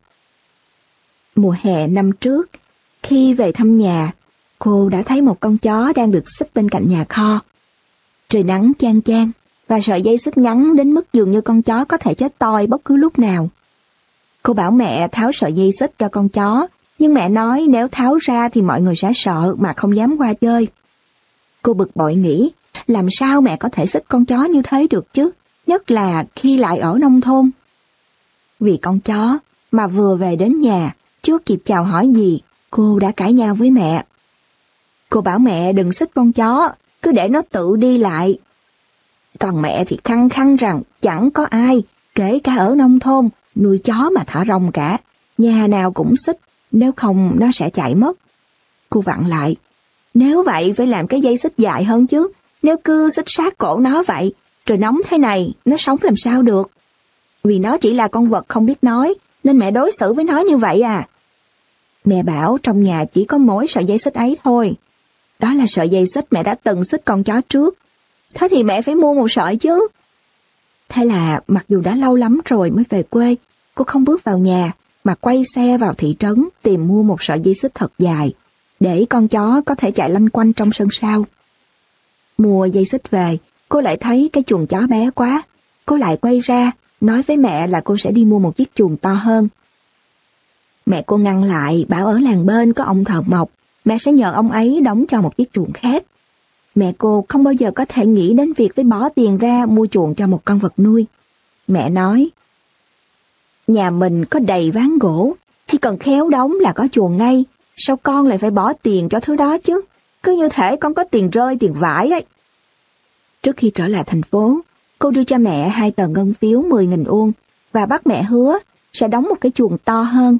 Mùa hè năm trước, khi về thăm nhà, cô đã thấy một con chó đang được xích bên cạnh nhà kho. Trời nắng chang chang, và sợi dây xích ngắn đến mức dường như con chó có thể chết toi bất cứ lúc nào. Cô bảo mẹ tháo sợi dây xích cho con chó, nhưng mẹ nói nếu tháo ra thì mọi người sẽ sợ mà không dám qua chơi. Cô bực bội nghĩ, làm sao mẹ có thể xích con chó như thế được chứ, nhất là khi lại ở nông thôn. Vì con chó mà vừa về đến nhà, chưa kịp chào hỏi gì, cô đã cãi nhau với mẹ. Cô bảo mẹ đừng xích con chó, cứ để nó tự đi lại. Còn mẹ thì khăng khăng rằng chẳng có ai, kể cả ở nông thôn, nuôi chó mà thả rông cả. Nhà nào cũng xích, nếu không nó sẽ chạy mất. Cô vặn lại, nếu vậy phải làm cái dây xích dài hơn chứ, nếu cứ xích sát cổ nó vậy, trời nóng thế này, nó sống làm sao được. Vì nó chỉ là con vật không biết nói, nên mẹ đối xử với nó như vậy à. Mẹ bảo trong nhà chỉ có mỗi sợi dây xích ấy thôi. Đó là sợi dây xích mẹ đã từng xích con chó trước. Thế thì mẹ phải mua một sợi chứ. Thế là mặc dù đã lâu lắm rồi mới về quê, cô không bước vào nhà, mà quay xe vào thị trấn tìm mua một sợi dây xích thật dài, để con chó có thể chạy lanh quanh trong sân sau. Mua dây xích về, cô lại thấy cái chuồng chó bé quá. Cô lại quay ra, nói với mẹ là cô sẽ đi mua một chiếc chuồng to hơn. Mẹ cô ngăn lại, bảo ở làng bên có ông thợ mộc, mẹ sẽ nhờ ông ấy đóng cho một chiếc chuồng khác. Mẹ cô không bao giờ có thể nghĩ đến việc phải bỏ tiền ra mua chuồng cho một con vật nuôi. Mẹ nói, nhà mình có đầy ván gỗ, chỉ cần khéo đóng là có chuồng ngay, sao con lại phải bỏ tiền cho thứ đó chứ, cứ như thể con có tiền rơi tiền vãi ấy. Trước khi trở lại thành phố, cô đưa cho mẹ hai tờ ngân phiếu mười nghìn won và bắt mẹ hứa sẽ đóng một cái chuồng to hơn.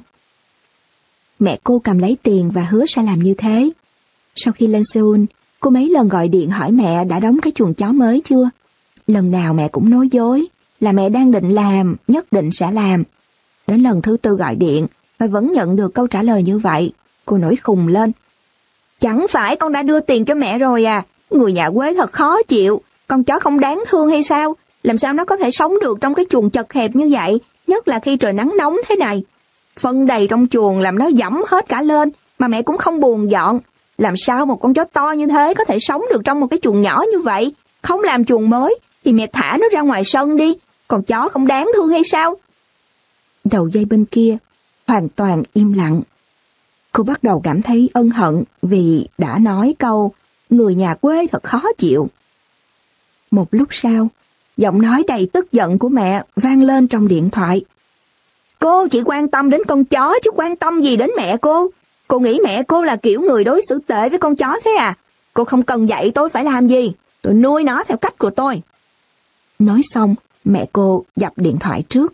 Mẹ cô cầm lấy tiền và hứa sẽ làm như thế. Sau khi lên Seoul, cô mấy lần gọi điện hỏi mẹ đã đóng cái chuồng chó mới chưa. Lần nào mẹ cũng nói dối là mẹ đang định làm, nhất định sẽ làm. Đến lần thứ tư gọi điện và vẫn nhận được câu trả lời như vậy, cô nổi khùng lên. Chẳng phải con đã đưa tiền cho mẹ rồi à? Người nhà quê thật khó chịu. Con chó không đáng thương hay sao? Làm sao nó có thể sống được trong cái chuồng chật hẹp như vậy, nhất là khi trời nắng nóng thế này. Phân đầy trong chuồng làm nó dẫm hết cả lên, mà mẹ cũng không buồn dọn. Làm sao một con chó to như thế có thể sống được trong một cái chuồng nhỏ như vậy? Không làm chuồng mới thì mẹ thả nó ra ngoài sân đi. Còn chó không đáng thương hay sao? Đầu dây bên kia hoàn toàn im lặng. Cô bắt đầu cảm thấy ân hận vì đã nói câu người nhà quê thật khó chịu. Một lúc sau, giọng nói đầy tức giận của mẹ vang lên trong điện thoại. Cô chỉ quan tâm đến con chó chứ quan tâm gì đến mẹ cô? Cô nghĩ mẹ cô là kiểu người đối xử tệ với con chó thế à? Cô không cần dạy tôi phải làm gì. Tôi nuôi nó theo cách của tôi. Nói xong, mẹ cô dập điện thoại trước.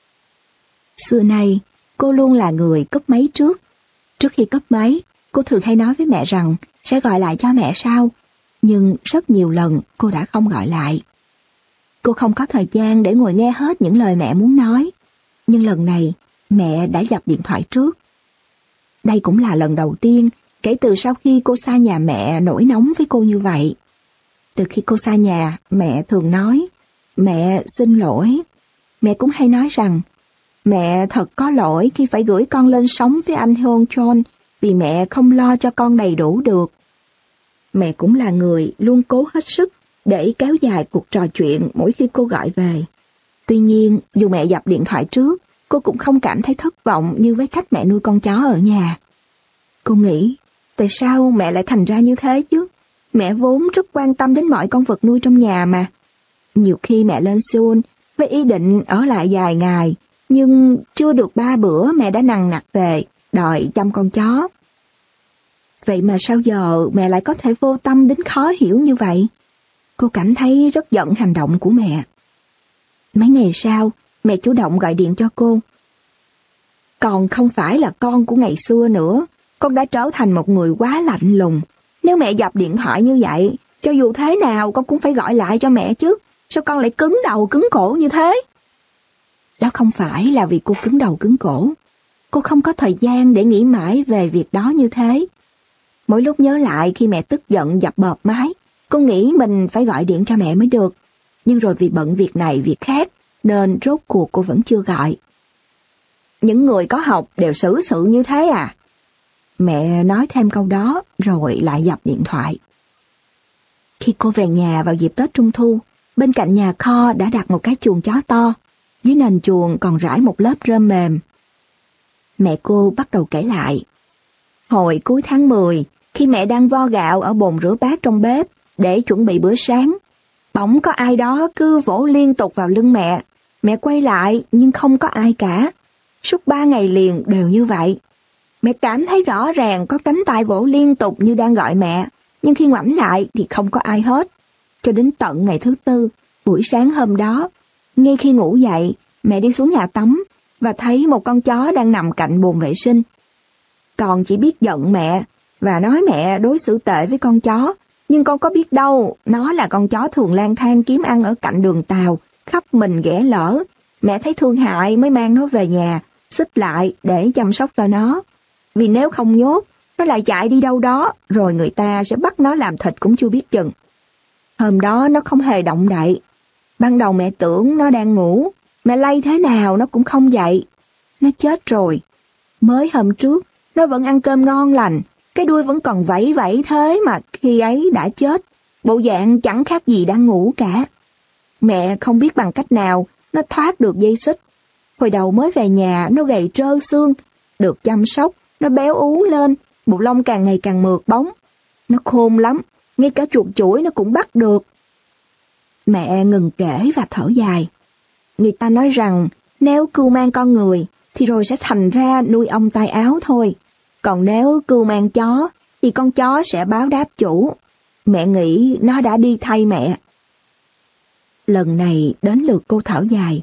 Xưa nay, cô luôn là người cúp máy trước. Trước khi cúp máy, cô thường hay nói với mẹ rằng sẽ gọi lại cho mẹ sau. Nhưng rất nhiều lần cô đã không gọi lại. Cô không có thời gian để ngồi nghe hết những lời mẹ muốn nói. Nhưng lần này, mẹ đã dập điện thoại trước. Đây cũng là lần đầu tiên kể từ sau khi cô xa nhà mẹ nổi nóng với cô như vậy. Từ khi cô xa nhà, mẹ thường nói, mẹ xin lỗi. Mẹ cũng hay nói rằng, Mẹ thật có lỗi khi phải gửi con lên sống với anh Hyun Chol vì mẹ không lo cho con đầy đủ được. Mẹ cũng là người luôn cố hết sức để kéo dài cuộc trò chuyện mỗi khi cô gọi về. Tuy nhiên, dù mẹ dập điện thoại trước, cô cũng không cảm thấy thất vọng như với cách mẹ nuôi con chó ở nhà. Cô nghĩ, tại sao mẹ lại thành ra như thế chứ? Mẹ vốn rất quan tâm đến mọi con vật nuôi trong nhà mà. Nhiều khi mẹ lên Seoul với ý định ở lại dài ngày, nhưng chưa được ba bữa mẹ đã nằng nặc về, đòi chăm con chó. Vậy mà sao giờ mẹ lại có thể vô tâm đến khó hiểu như vậy? Cô cảm thấy rất giận hành động của mẹ. Mấy ngày sau, mẹ chủ động gọi điện cho cô. Con không phải là con của ngày xưa nữa, con đã trở thành một người quá lạnh lùng. Nếu mẹ dập điện thoại như vậy, cho dù thế nào con cũng phải gọi lại cho mẹ chứ. Sao con lại cứng đầu cứng cổ như thế? Đó không phải là vì cô cứng đầu cứng cổ. Cô không có thời gian để nghĩ mãi về việc đó như thế. Mỗi lúc nhớ lại khi mẹ tức giận dập bợp máy, cô nghĩ mình phải gọi điện cho mẹ mới được. Nhưng rồi vì bận việc này việc khác, nên rốt cuộc cô vẫn chưa gọi. Những người có học đều xử sự như thế à? Mẹ nói thêm câu đó rồi lại dập điện thoại. Khi cô về nhà vào dịp Tết Trung Thu, bên cạnh nhà kho đã đặt một cái chuồng chó to. Dưới nền chuồng còn rải một lớp rơm mềm. Mẹ cô bắt đầu kể lại. Hồi cuối tháng mười, khi mẹ đang vo gạo ở bồn rửa bát trong bếp để chuẩn bị bữa sáng, bỗng có ai đó cứ vỗ liên tục vào lưng mẹ. Mẹ quay lại nhưng không có ai cả. Suốt ba ngày liền đều như vậy. Mẹ cảm thấy rõ ràng có cánh tay vỗ liên tục như đang gọi mẹ, nhưng khi ngoảnh lại thì không có ai hết. Cho đến tận ngày thứ tư, buổi sáng hôm đó, ngay khi ngủ dậy, mẹ đi xuống nhà tắm và thấy một con chó đang nằm cạnh bồn vệ sinh. Con chỉ biết giận mẹ và nói mẹ đối xử tệ với con chó, nhưng con có biết đâu, nó là con chó thường lang thang kiếm ăn ở cạnh đường tàu, khắp mình ghẻ lở. Mẹ thấy thương hại mới mang nó về nhà, xích lại để chăm sóc cho nó. Vì nếu không nhốt, nó lại chạy đi đâu đó, rồi người ta sẽ bắt nó làm thịt cũng chưa biết chừng. Hôm đó nó không hề động đậy. Ban đầu mẹ tưởng nó đang ngủ, mẹ lay thế nào nó cũng không dậy. Nó chết rồi. Mới hôm trước, nó vẫn ăn cơm ngon lành, cái đuôi vẫn còn vẫy vẫy thế mà khi ấy đã chết. Bộ dạng chẳng khác gì đang ngủ cả. Mẹ không biết bằng cách nào nó thoát được dây xích. Hồi đầu mới về nhà nó gầy trơ xương, được chăm sóc, nó béo ú lên, bộ lông càng ngày càng mượt bóng. Nó khôn lắm, ngay cả chuột chuỗi nó cũng bắt được. Mẹ ngừng kể và thở dài. Người ta nói rằng nếu cưu mang con người thì rồi sẽ thành ra nuôi ong tay áo thôi. Còn nếu cưu mang chó thì con chó sẽ báo đáp chủ. Mẹ nghĩ nó đã đi thay mẹ. Lần này đến lượt cô thở dài.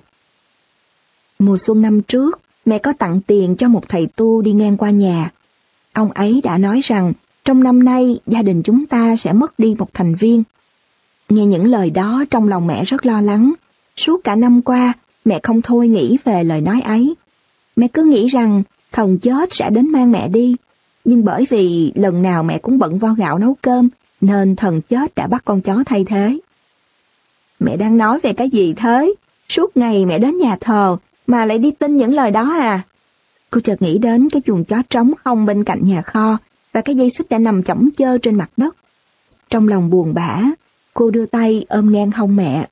Mùa xuân năm trước, mẹ có tặng tiền cho một thầy tu đi ngang qua nhà. Ông ấy đã nói rằng trong năm nay gia đình chúng ta sẽ mất đi một thành viên. Nghe những lời đó trong lòng mẹ rất lo lắng. Suốt cả năm qua, mẹ không thôi nghĩ về lời nói ấy. Mẹ cứ nghĩ rằng thần chết sẽ đến mang mẹ đi. Nhưng bởi vì lần nào mẹ cũng bận vo gạo nấu cơm, nên thần chết đã bắt con chó thay thế. Mẹ đang nói về cái gì thế? Suốt ngày mẹ đến nhà thờ, mà lại đi tin những lời đó à? Cô chợt nghĩ đến cái chuồng chó trống không bên cạnh nhà kho, và cái dây xích đã nằm chỏng chơ trên mặt đất. Trong lòng buồn bã, cô đưa tay ôm ngang hông mẹ.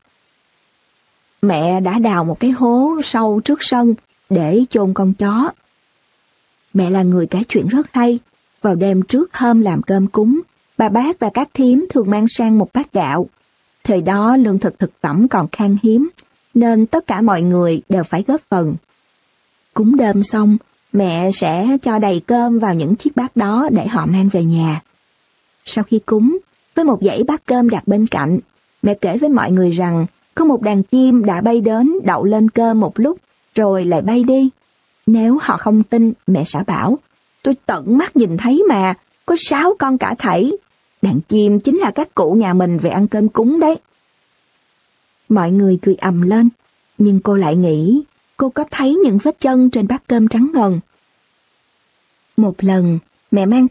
Mẹ đã đào một cái hố sâu trước sân để chôn con chó. Mẹ là người kể chuyện rất hay. Vào đêm trước hôm làm cơm cúng, bà bác và các thím thường mang sang một bát gạo. Thời đó lương thực thực phẩm còn khan hiếm, nên tất cả mọi người đều phải góp phần. Cúng đêm xong, mẹ sẽ cho đầy cơm vào những chiếc bát đó để họ mang về nhà. Sau khi cúng, với một dãy bát cơm đặt bên cạnh, mẹ kể với mọi người rằng có một đàn chim đã bay đến đậu lên cơm một lúc, rồi lại bay đi. Nếu họ không tin, mẹ sẽ bảo, tôi tận mắt nhìn thấy mà, có sáu con cả thảy. Đàn chim chính là các cụ nhà mình về ăn cơm cúng đấy. Mọi người cười ầm lên, nhưng cô lại nghĩ cô có thấy những vết chân trên bát cơm trắng ngần. Một lần, mẹ mang